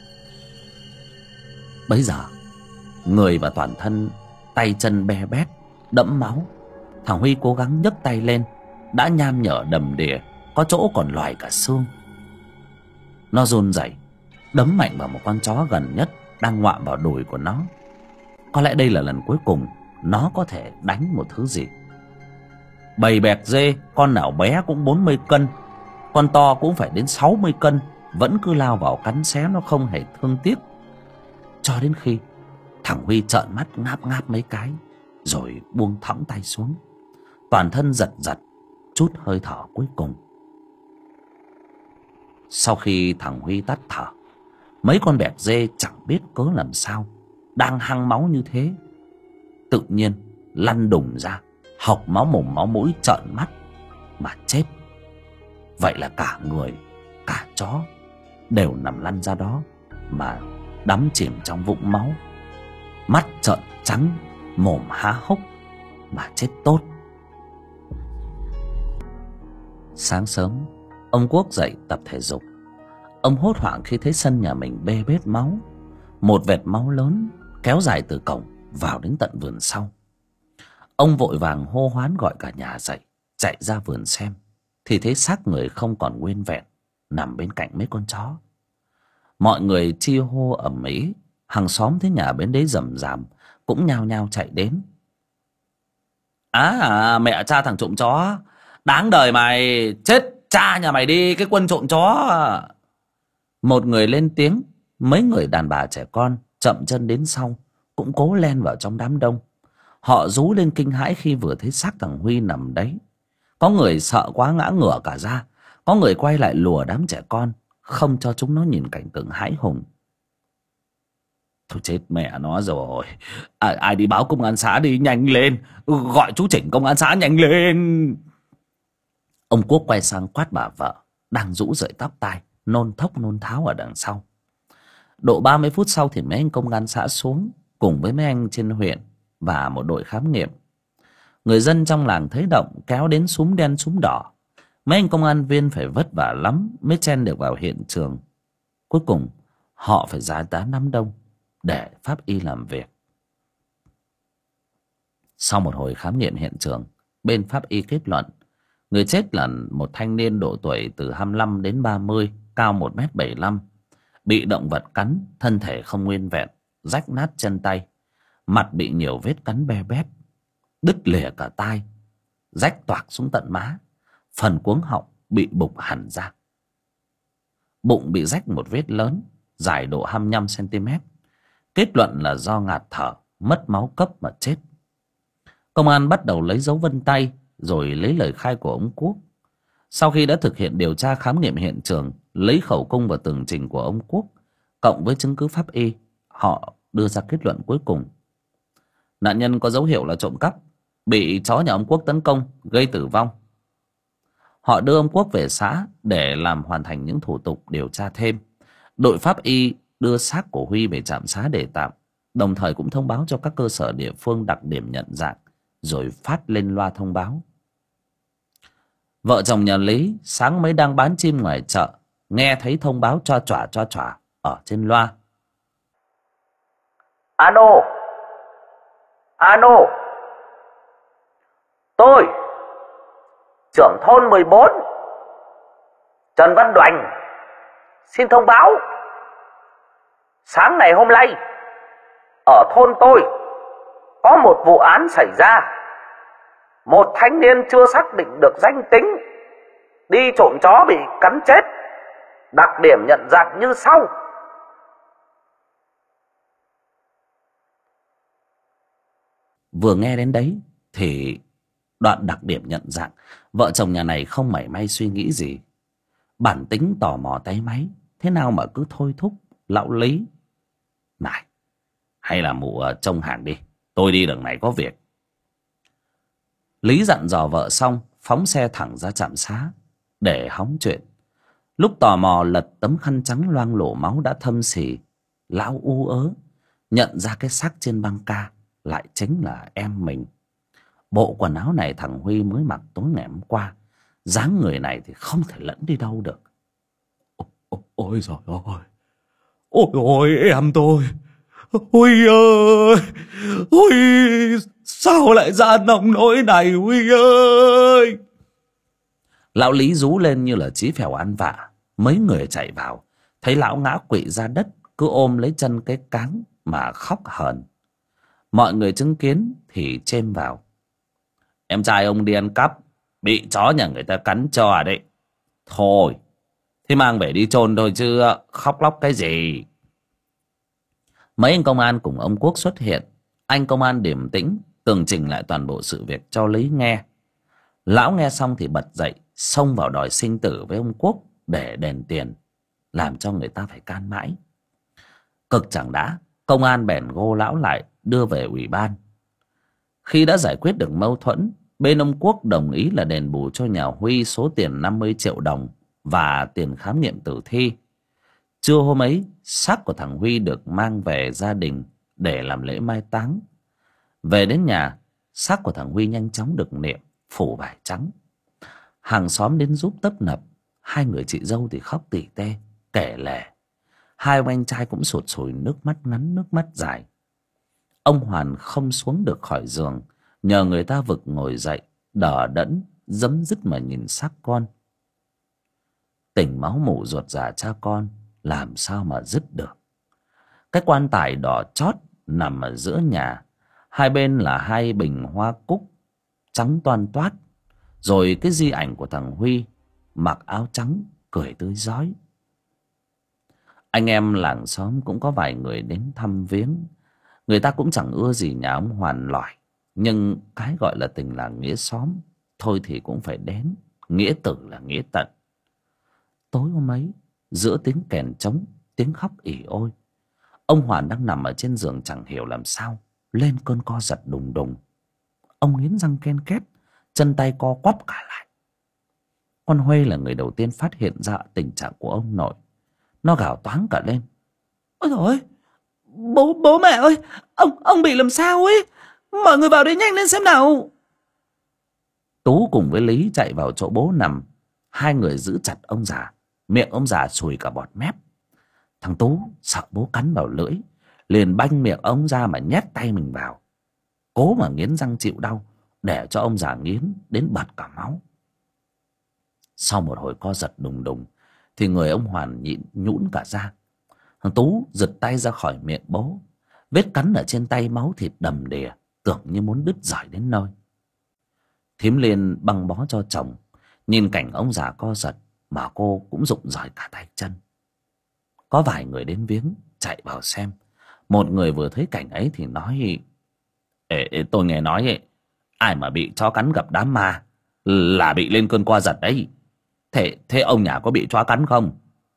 Bấy giờ, người và toàn thân, tay chân be bét đẫm máu. Thằng Huy cố gắng nhấc tay lên, đã nham nhở đầm đìa, có chỗ còn loài cả xương. Nó run rẩy đấm mạnh vào một con chó gần nhất đang ngoạm vào đùi của nó. Có lẽ đây là lần cuối cùng nó có thể đánh một thứ gì. Bầy bẹc dê, con nào bé cũng 40 cân, con to cũng phải đến 60 cân, vẫn cứ lao vào cắn xé nó không hề thương tiếc. Cho đến khi thằng Huy trợn mắt ngáp ngáp mấy cái, rồi buông thõng tay xuống, toàn thân giật giật, chút hơi thở cuối cùng. Sau khi thằng Huy tắt thở, mấy con bẹc dê chẳng biết cớ làm sao, đang hăng máu như thế, tự nhiên lăn đùng ra, hộc máu mồm máu mũi, trợn mắt mà chết. Vậy là cả người cả chó đều nằm lăn ra đó mà đắm chìm trong vũng máu, mắt trợn trắng, mồm há hốc mà chết tốt. Sáng sớm, ông Quốc dậy tập thể dục. Ông hốt hoảng khi thấy sân nhà mình bê bết máu, một vệt máu lớn kéo dài từ cổng vào đến tận vườn sau. Ông vội vàng hô hoán gọi cả nhà dậy, chạy ra vườn xem, thì thấy xác người không còn nguyên vẹn, nằm bên cạnh mấy con chó. Mọi người chi hô ầm ĩ, hàng xóm thấy nhà bên đấy rầm ràm cũng nhao nhao chạy đến. Mẹ cha thằng trộm chó, đáng đời mày, chết cha nhà mày đi, cái quân trộm chó. Một người lên tiếng, mấy người đàn bà trẻ con chậm chân đến sau cũng cố len vào trong đám đông. Họ rú lên kinh hãi khi vừa thấy xác thằng Huy nằm đấy. Có người sợ quá ngã ngửa cả ra, có người quay lại lùa đám trẻ con, không cho chúng nó nhìn cảnh tượng hãi hùng. Thôi chết mẹ nó rồi, ai đi báo công an xã đi, nhanh lên, gọi chú Chỉnh công an xã nhanh lên. Ông Quốc quay sang quát bà vợ đang rũ rượi tóc tai, nôn thốc nôn tháo ở đằng sau. Độ 30 phút sau thì mấy anh công an xã xuống cùng với mấy anh trên huyện và một đội khám nghiệm. Người dân trong làng thấy động kéo đến súm đen súm đỏ. Mấy anh công an viên phải vất vả lắm mới chen được vào hiện trường. Cuối cùng họ phải giải tán đám đông để pháp y làm việc. Sau một hồi khám nghiệm hiện trường, bên pháp y kết luận người chết là một thanh niên độ tuổi từ 25 đến 30, cao 1m75, bị động vật cắn, thân thể không nguyên vẹn, rách nát chân tay, mặt bị nhiều vết cắn be bét, đứt lìa cả tai, rách toạc xuống tận má, phần cuống họng bị bục hẳn ra. Bụng bị rách một vết lớn, dài độ 25 cm. Kết luận là do ngạt thở, mất máu cấp mà chết. Công an bắt đầu lấy dấu vân tay, rồi lấy lời khai của ông Quốc. Sau khi đã thực hiện điều tra khám nghiệm hiện trường, lấy khẩu cung và tường trình của ông Quốc, cộng với chứng cứ pháp y, họ đưa ra kết luận cuối cùng. Nạn nhân có dấu hiệu là trộm cắp, bị chó nhà ông Quốc tấn công, gây tử vong. Họ đưa ông Quốc về xã để làm hoàn thành những thủ tục điều tra thêm. Đội pháp y đưa xác của Huy về trạm xá để tạm, đồng thời cũng thông báo cho các cơ sở địa phương đặc điểm nhận dạng, rồi phát lên loa thông báo. Vợ chồng nhà Lý sáng mới đang bán chim ngoài chợ, nghe thấy thông báo cho chỏa ở trên loa. Alo, alo, tôi trưởng thôn 14 Trần Văn Đoành Xin thông báo, sáng ngày hôm nay ở thôn tôi có một vụ án xảy ra. Một thanh niên chưa xác định được danh tính đi trộm chó bị cắn chết. Đặc điểm nhận dạng như sau. Vừa nghe đến đấy thì đoạn đặc điểm nhận dạng, vợ chồng nhà này không mảy may suy nghĩ gì. Bản tính tò mò tay máy, thế nào mà cứ thôi thúc lão Lý: "Này, hay là mụ trông hàng đi, tôi đi đường này có việc." Lý dặn dò vợ xong, phóng xe thẳng ra trạm xá để hóng chuyện. Lúc tò mò lật tấm khăn trắng loang lổ máu đã thâm xì, lão u ớ nhận ra cái xác trên băng ca lại chính là em mình. Bộ quần áo này thằng Huy mới mặc tối ngày hôm qua, dáng người này thì không thể lẫn đi đâu được. Ôi giời ơi, ôi ôi em tôi, Huy ơi, Huy sao lại ra nông nỗi này Huy ơi. Lão Lý rú lên như là chí phèo ăn vạ. Mấy người chạy vào thấy lão ngã quỵ ra đất, cứ ôm lấy chân cái cáng mà khóc hờn. Mọi người chứng kiến thì chêm vào: "Em trai ông đi ăn cắp, bị chó nhà người ta cắn cho đấy. Thôi thì mang về đi chôn thôi chứ khóc lóc cái gì." Mấy anh công an cùng ông Quốc xuất hiện. Anh công an điềm tĩnh tường trình lại toàn bộ sự việc cho Lý nghe. Lão nghe xong thì bật dậy, xông vào đòi sinh tử với ông Quốc để đền tiền, làm cho người ta phải can mãi. Cực chẳng đã, công an bèn gô lão lại đưa về ủy ban. Khi đã giải quyết được mâu thuẫn, bên ông Quốc đồng ý là đền bù cho nhà Huy số tiền 50 triệu đồng và tiền khám nghiệm tử thi. Trưa hôm ấy, xác của thằng Huy được mang về gia đình để làm lễ mai táng. Về đến nhà, xác của thằng Huy nhanh chóng được niệm, phủ vải trắng. Hàng xóm đến giúp tấp nập. Hai người chị dâu thì khóc tỉ tê, kể lể. Hai ông anh trai cũng sụt sùi, nước mắt ngắn nước mắt dài. Ông Hoàn không xuống được khỏi giường, nhờ người ta vực ngồi dậy, đờ đẫn dấm dứt mà nhìn xác con. Tỉnh máu mủ ruột già cha con, làm sao mà dứt được. Cái quan tài đỏ chót nằm ở giữa nhà, hai bên là hai bình hoa cúc trắng toan toát, rồi cái di ảnh của thằng Huy mặc áo trắng cười tươi rói. Anh em làng xóm cũng có vài người đến thăm viếng. Người ta cũng chẳng ưa gì nhà ông Hoàn lỏi, nhưng cái gọi là tình làng nghĩa xóm, thôi thì cũng phải đến. Nghĩa tử là nghĩa tận. Tối hôm ấy, giữa tiếng kèn trống, tiếng khóc ỉ ôi, ông Hoàn đang nằm ở trên giường chẳng hiểu làm sao lên cơn co giật đùng đùng. Ông nghiến răng ken két, chân tay co quắp cả lại. Con Huê là người đầu tiên phát hiện ra tình trạng của ông nội. Nó gào toáng cả lên: Ôi trời ơi, bố mẹ ơi, ông bị làm sao ấy, mọi người vào đây nhanh lên xem nào. Tú cùng với Lý chạy vào chỗ bố nằm. Hai người giữ chặt ông già, miệng ông già sùi cả bọt mép. Thằng Tú sợ bố cắn vào lưỡi, liền banh miệng ông ra mà nhét tay mình vào, cố mà nghiến răng chịu đau, để cho ông già nghiến đến bật cả máu. Sau một hồi co giật đùng đùng thì người ông Hoàn nhũn cả ra. Thằng Tú giật tay ra khỏi miệng bố. Vết cắn ở trên tay máu thịt đầm đìa, tưởng như muốn đứt rời đến nơi. Thím Liên băng bó cho chồng. Nhìn cảnh ông già co giật mà cô cũng rụng rời cả tay chân. Có vài người đến viếng chạy vào xem. Một người vừa thấy cảnh ấy thì nói: Tôi nghe nói ấy, ai mà bị chó cắn gặp đám ma là bị lên cơn co giật đấy. Thế ông nhà có bị chó cắn không?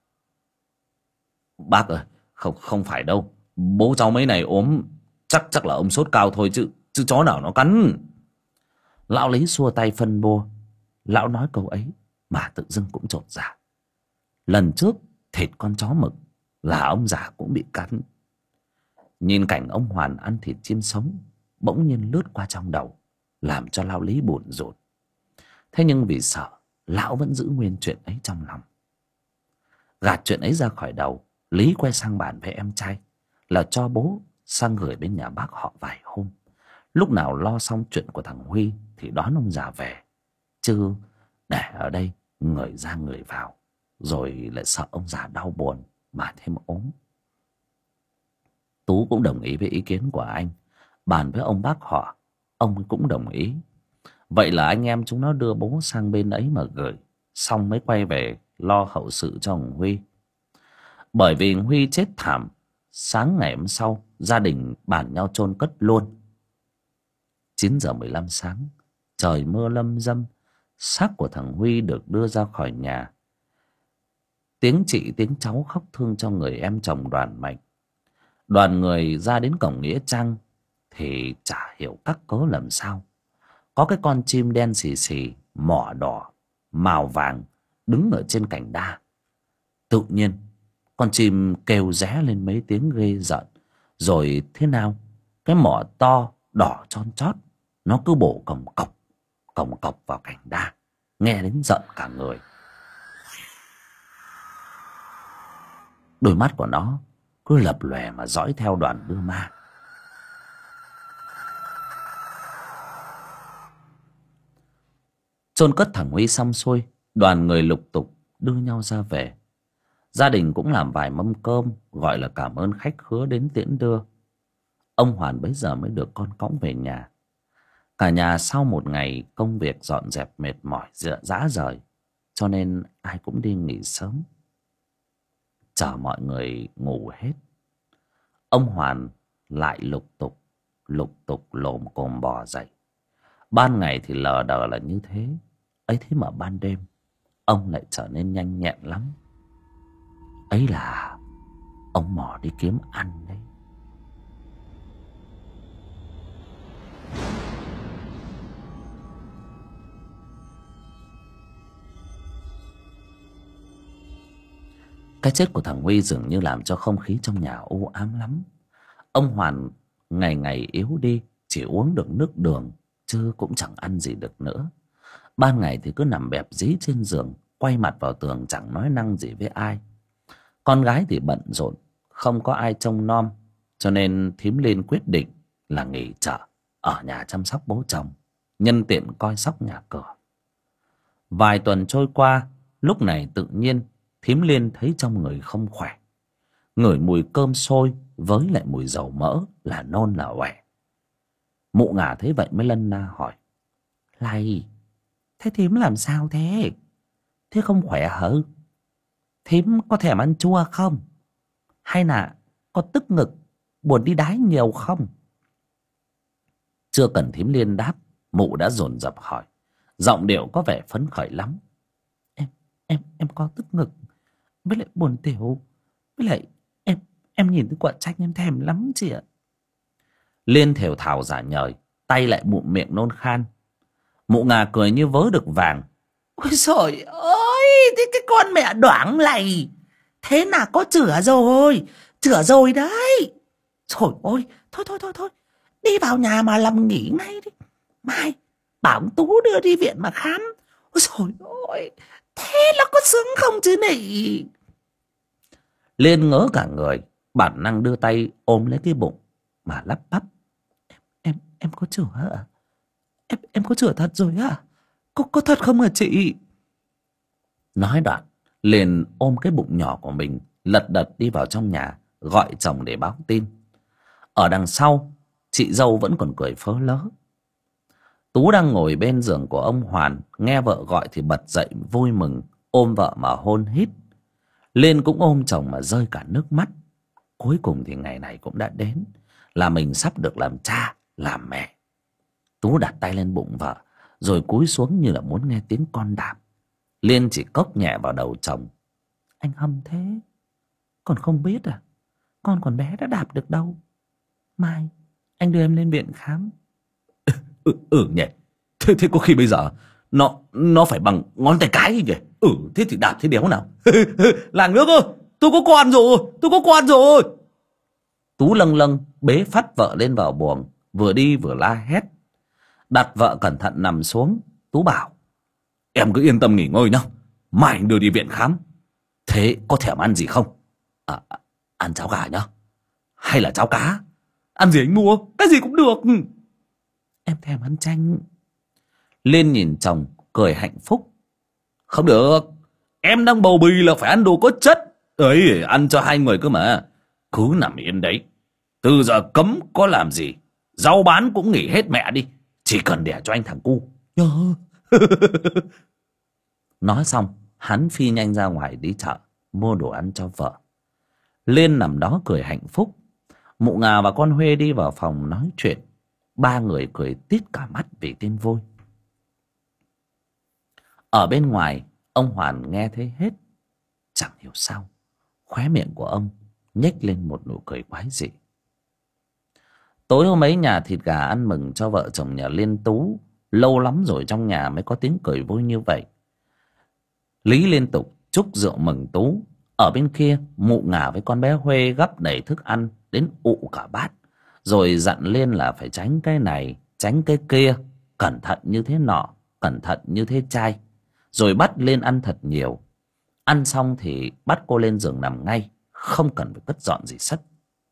Bác ơi, không phải đâu. Bố cháu mấy này ốm, chắc là ông sốt cao thôi chứ chó nào nó cắn. Lão Lý xua tay phân bua. Lão nói câu ấy mà tự dưng cũng chột dạ. Lần trước thịt con chó mực là ông già cũng bị cắn. Nhìn cảnh ông Hoàn ăn thịt chim sống bỗng nhiên lướt qua trong đầu, làm cho lão Lý buồn rột. Thế nhưng vì sợ, lão vẫn giữ nguyên chuyện ấy trong lòng. Gạt chuyện ấy ra khỏi đầu, Lý quay sang bàn với em trai là cho bố sang gửi bên nhà bác họ vài hôm. Lúc nào lo xong chuyện của thằng Huy thì đón ông già về, chứ để ở đây người ra người vào rồi lại sợ ông già đau buồn mà thêm ốm. Tú cũng đồng ý với ý kiến của anh. Bàn với ông bác họ, ông ấy cũng đồng ý. Vậy là anh em chúng nó đưa bố sang bên ấy mà gửi, xong mới quay về lo hậu sự cho ông Huy. Bởi vì Huy chết thảm, sáng ngày hôm sau gia đình bàn nhau chôn cất luôn. 9:15 sáng, trời mưa lâm râm, xác của thằng Huy được đưa ra khỏi nhà. Tiếng chị tiếng cháu khóc thương cho người em chồng Đoàn Mạnh. Đoàn người ra đến cổng nghĩa trang thì chả hiểu các cớ làm sao, có cái con chim đen xì xì, mỏ đỏ, màu vàng đứng ở trên cành đa. Tự nhiên con chim kêu ré lên mấy tiếng ghê rợn. Rồi thế nào, cái mỏ to đỏ chon chót nó cứ bổ cổng cọc vào cành đa, nghe đến giận cả người. Đôi mắt của nó cứ lập lòe mà dõi theo Đoàn đưa ma. Chôn cất thằng Huy xong xuôi, đoàn người lục tục đưa nhau ra về. Gia đình cũng làm vài mâm cơm gọi là cảm ơn khách khứa đến tiễn đưa. Ông Hoàn bấy giờ mới được con cõng về nhà. Cả nhà sau một ngày công việc dọn dẹp mệt mỏi rã rời, cho nên ai cũng đi nghỉ sớm. Chờ mọi người ngủ hết, ông Hoàn lại lục tục lồm cồm bò dậy. Ban ngày thì lờ đờ là như thế ấy, thế mà ban đêm ông lại trở nên nhanh nhẹn lắm. Ấy là ông mò đi kiếm ăn đấy. Cái chết của thằng Huy dường như làm cho không khí trong nhà u ám lắm. Ông Hoàn ngày ngày yếu đi, chỉ uống được nước đường chứ cũng chẳng ăn gì được nữa. Ban ngày thì cứ nằm bẹp dí trên giường, quay mặt vào tường, chẳng nói năng gì với ai. Con gái thì bận rộn, không có ai trông nom, cho nên thím Liên quyết định là nghỉ chợ ở nhà chăm sóc bố chồng, nhân tiện coi sóc nhà cửa. Vài tuần trôi qua, lúc này tự nhiên thím Liên thấy trong người không khỏe, ngửi mùi cơm sôi với lại mùi dầu mỡ là nôn là ọe. Mụ Ngà thấy vậy mới lân la hỏi: "Này, thế thím làm sao thế? Thế không khỏe hả? Thím có thèm ăn chua không? Hay là có tức ngực, buồn đi đái nhiều không?" Chưa cần thím Liên đáp, mụ đã dồn dập hỏi, giọng điệu có vẻ phấn khởi lắm: Em có tức ngực, với lại buồn tiểu, với lại em nhìn thấy quả chanh em thèm lắm chị ạ. Liên thều thào giả nhời, tay lại bụm miệng nôn khan. Mụ Ngà cười như vớ được vàng: "Ôi trời ơi, thế cái con mẹ đoảng này, thế là có chữa rồi đấy. Trời ơi, thôi, đi vào nhà mà nằm nghỉ ngay đi. Mai bảo ông Tú đưa đi viện mà khám. Ôi trời ơi, thế nó có sướng không chứ nỉ?" Liên ngỡ cả người, bản năng đưa tay ôm lấy cái bụng mà lắp bắp: Em có chữa hả? Em có chữa thật rồi hả? Có thật không hả chị?" Nói đoạn, liền ôm cái bụng nhỏ của mình lật đật đi vào trong nhà gọi chồng để báo tin. Ở đằng sau, chị dâu vẫn còn cười phớ lớ. Tú đang ngồi bên giường của ông Hoàn, nghe vợ gọi thì bật dậy vui mừng, ôm vợ mà hôn hít. Liên cũng ôm chồng mà rơi cả nước mắt. Cuối cùng thì ngày này cũng đã đến, là mình sắp được làm cha làm mẹ. Tú đặt tay lên bụng vợ rồi cúi xuống như là muốn nghe tiếng con đạp. Liên chỉ cốc nhẹ vào đầu chồng: "Anh hâm thế, còn không biết à? Con còn bé đã đạp được đâu. Mai anh đưa em lên viện khám." Nhỉ. Thế có khi bây giờ nó phải bằng ngón tay cái nhỉ? Thế thì đạp thế đéo nào. Làng nước ơi, tôi có con rồi. Tú lâng lâng bế phát vợ lên vào buồng, vừa đi vừa la hét. Đặt vợ cẩn thận nằm xuống, Tú bảo: "Em cứ yên tâm nghỉ ngơi nhá, mai anh đưa đi viện khám. Thế có thèm ăn gì không? Ăn cháo gà nhá, hay là cháo cá? Ăn gì anh mua, cái gì cũng được." "Em thèm ăn chanh." Liên nhìn chồng cười hạnh phúc: "Không được, Em đang bầu bì là phải ăn đồ có chất. Ấy, ăn cho hai người cơ mà. Cứ nằm yên đấy. Từ giờ cấm có làm gì. Rau bán cũng nghỉ hết mẹ đi. Chỉ cần đẻ cho anh thằng cu. Nói xong hắn phi nhanh ra ngoài đi chợ mua đồ ăn cho vợ. Liên nằm đó cười hạnh phúc. Mụ Ngà và con Huê đi vào phòng nói chuyện. Ba người cười tít cả mắt vì tin vui. Ở bên ngoài ông Hoàn nghe thấy hết. Chẳng hiểu sao khóe miệng của ông nhếch lên một nụ cười quái dị. Tối hôm ấy nhà thịt gà ăn mừng cho vợ chồng nhà Liên Tú. Lâu lắm rồi trong nhà mới có tiếng cười vui như vậy. Lý liên tục chúc rượu mừng Tú. Ở bên kia mụ Ngà với con bé Huê gấp đầy thức ăn đến ụ cả bát. Rồi dặn Liên là phải tránh cái này tránh cái kia, cẩn thận như thế nọ, cẩn thận như thế chai. Rồi bắt Liên ăn thật nhiều. Ăn xong thì bắt cô lên giường nằm ngay, không cần phải cất dọn gì sất.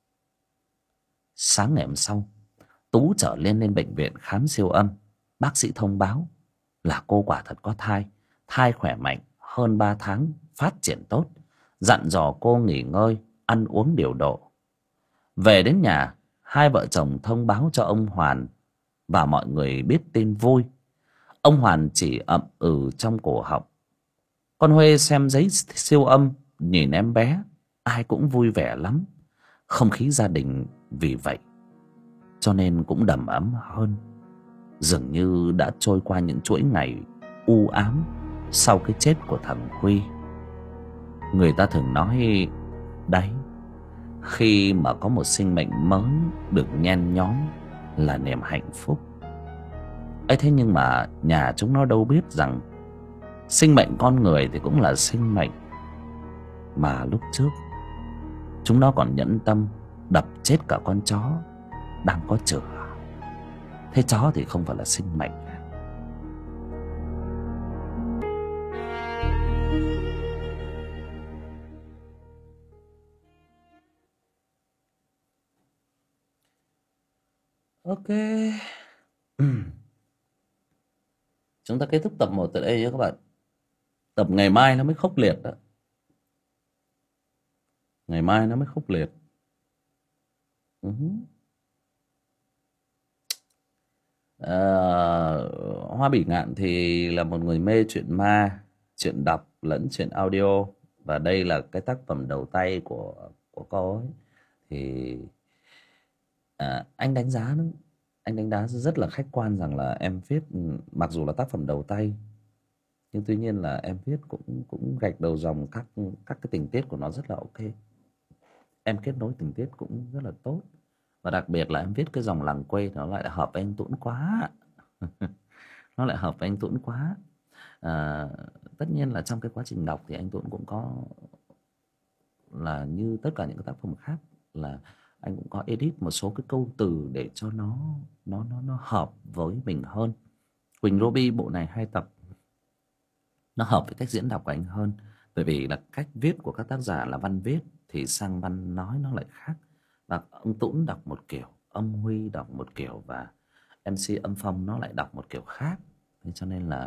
Sáng ngày hôm sau, Tú chở Liên lên bệnh viện khám siêu âm. Bác sĩ thông báo là cô quả thật có thai. Thai khỏe mạnh, hơn 3 tháng, phát triển tốt. Dặn dò cô nghỉ ngơi, ăn uống điều độ. Về đến nhà, hai vợ chồng thông báo cho ông Hoàn và mọi người biết tin vui. Ông Hoàn chỉ ậm ừ trong cổ họng. Con Huê xem giấy siêu âm, nhìn em bé, ai cũng vui vẻ lắm. Không khí gia đình vì vậy cho nên cũng đầm ấm hơn. Dường như đã trôi qua những chuỗi ngày u ám sau cái chết của thằng Huy. Người ta thường nói đấy, khi mà có một sinh mệnh mới được nhen nhóm là niềm hạnh phúc ấy. Thế nhưng mà nhà chúng nó đâu biết rằng sinh mệnh con người thì cũng là sinh mệnh mà lúc trước chúng nó còn nhẫn tâm đập chết cả con chó đang có chửa. Thế chó thì không phải là sinh mệnh. Ok. Chúng ta kết thúc tập 1 tại đây nhé các bạn. Tập ngày mai nó mới khốc liệt đó. Ngày mai nó mới khốc liệt. Hoa Bỉ Ngạn thì là một người mê chuyện ma, chuyện đọc lẫn chuyện audio. Và đây là cái tác phẩm đầu tay của cô ấy. Thì anh đánh giá rất là khách quan rằng là em viết, mặc dù là tác phẩm đầu tay, nhưng tuy nhiên là em viết cũng gạch đầu dòng các cái tình tiết của nó rất là ok. Em kết nối tình tiết cũng rất là tốt. Và đặc biệt là em viết cái dòng làng quê nó lại hợp với anh Tuấn quá. Nó lại hợp với anh Tuấn quá. Tất nhiên là trong cái quá trình đọc thì anh Tuấn cũng có, là như tất cả những cái tác phẩm khác, là anh cũng có edit một số cái câu từ để cho nó hợp với mình hơn. Quỳnh Ruby bộ này 2 tập nó hợp với cách diễn đọc của anh hơn. Bởi vì là cách viết của các tác giả là văn viết thì sang văn nói nó lại khác. Và ông Tuấn đọc một kiểu, ông Huy đọc một kiểu, và MC Âm Phong nó lại đọc một kiểu khác. Thế cho nên là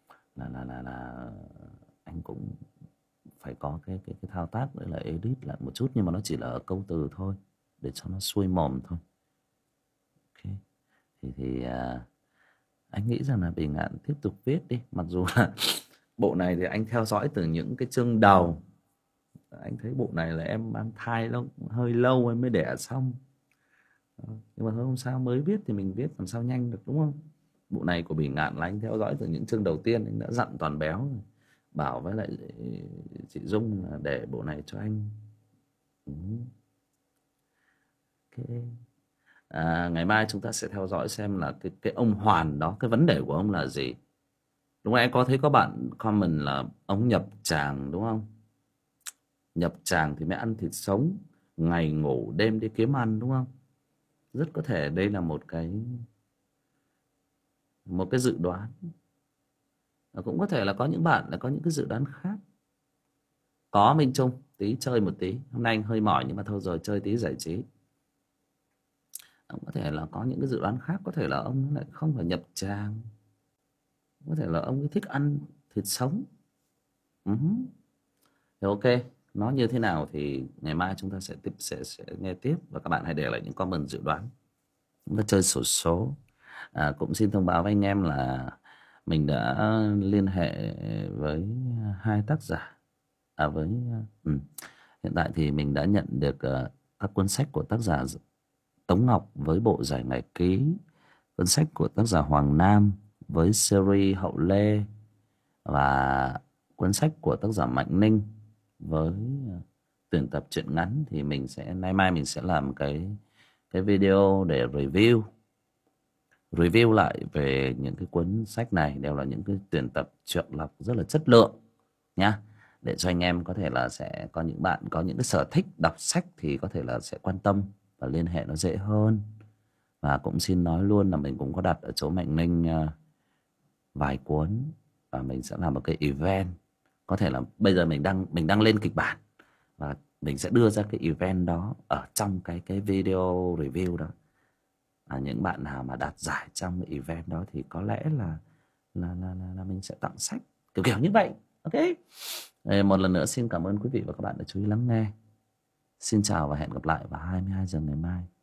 anh cũng phải có cái thao tác đấy là edit lại một chút, nhưng mà nó chỉ là ở câu từ thôi để cho nó xuôi mồm thôi. Ok. Thì anh nghĩ rằng là Bỉ Ngạn tiếp tục viết đi. Mặc dù là bộ này thì anh theo dõi từ những cái chương đầu. Anh thấy bộ này là em mang thai nó hơi lâu em mới đẻ xong. Nhưng mà thôi không sao, mới viết thì mình viết làm sao nhanh được, đúng không? Bộ này của Bỉ Ngạn là anh theo dõi từ những chương đầu tiên. Anh đã dặn Toàn Béo, bảo với lại chị Dung là để bộ này cho anh. Ok. Ngày mai chúng ta sẽ theo dõi xem là cái ông Hoàn đó, cái vấn đề của ông là gì. Đúng không? Em có thấy có bạn comment là ông nhập tràng, đúng không? Nhập tràng thì mới ăn thịt sống, ngày ngủ đêm đi kiếm ăn, đúng không? Rất có thể đây là một cái dự đoán. Và cũng có thể là có những bạn là có những cái dự đoán khác. Có Minh Trung, tí chơi một tí. Hôm nay anh hơi mỏi nhưng mà thôi rồi, chơi tí giải trí. Có thể là có những cái dự đoán khác. Có thể là ông lại không phải nhập tràng. Có thể là ông ấy thích ăn thịt sống. Thì ok, nó như thế nào thì ngày mai chúng ta sẽ nghe tiếp, và các bạn hãy để lại những comment dự đoán. Chúng ta chơi xổ số. Cũng xin thông báo với anh em là mình đã liên hệ với hai tác giả. Hiện tại thì mình đã nhận được các cuốn sách của tác giả Tống Ngọc với bộ Giải Ngày Ký, cuốn sách của tác giả Hoàng Nam với series Hậu Lê, và cuốn sách của tác giả Mạnh Ninh với tuyển tập truyện ngắn. Thì mình sẽ nay mai mình sẽ làm cái video để review lại về những cái cuốn sách này, đều là những cái tuyển tập truyện lọc rất là chất lượng nhá, để cho anh em có thể là sẽ có những bạn có những cái sở thích đọc sách thì có thể là sẽ quan tâm và liên hệ nó dễ hơn. Và cũng xin nói luôn là mình cũng có đặt ở chỗ Mạnh Ninh vài cuốn, và mình sẽ làm một cái event. Có thể là bây giờ mình đang lên kịch bản, và mình sẽ đưa ra cái event đó ở trong cái video review đó. Những bạn nào mà đạt giải trong cái event đó thì có lẽ là mình sẽ tặng sách kiểu như vậy. Ok. Một lần nữa xin cảm ơn quý vị và các bạn đã chú ý lắng nghe. Xin chào và hẹn gặp lại vào 22 giờ ngày mai.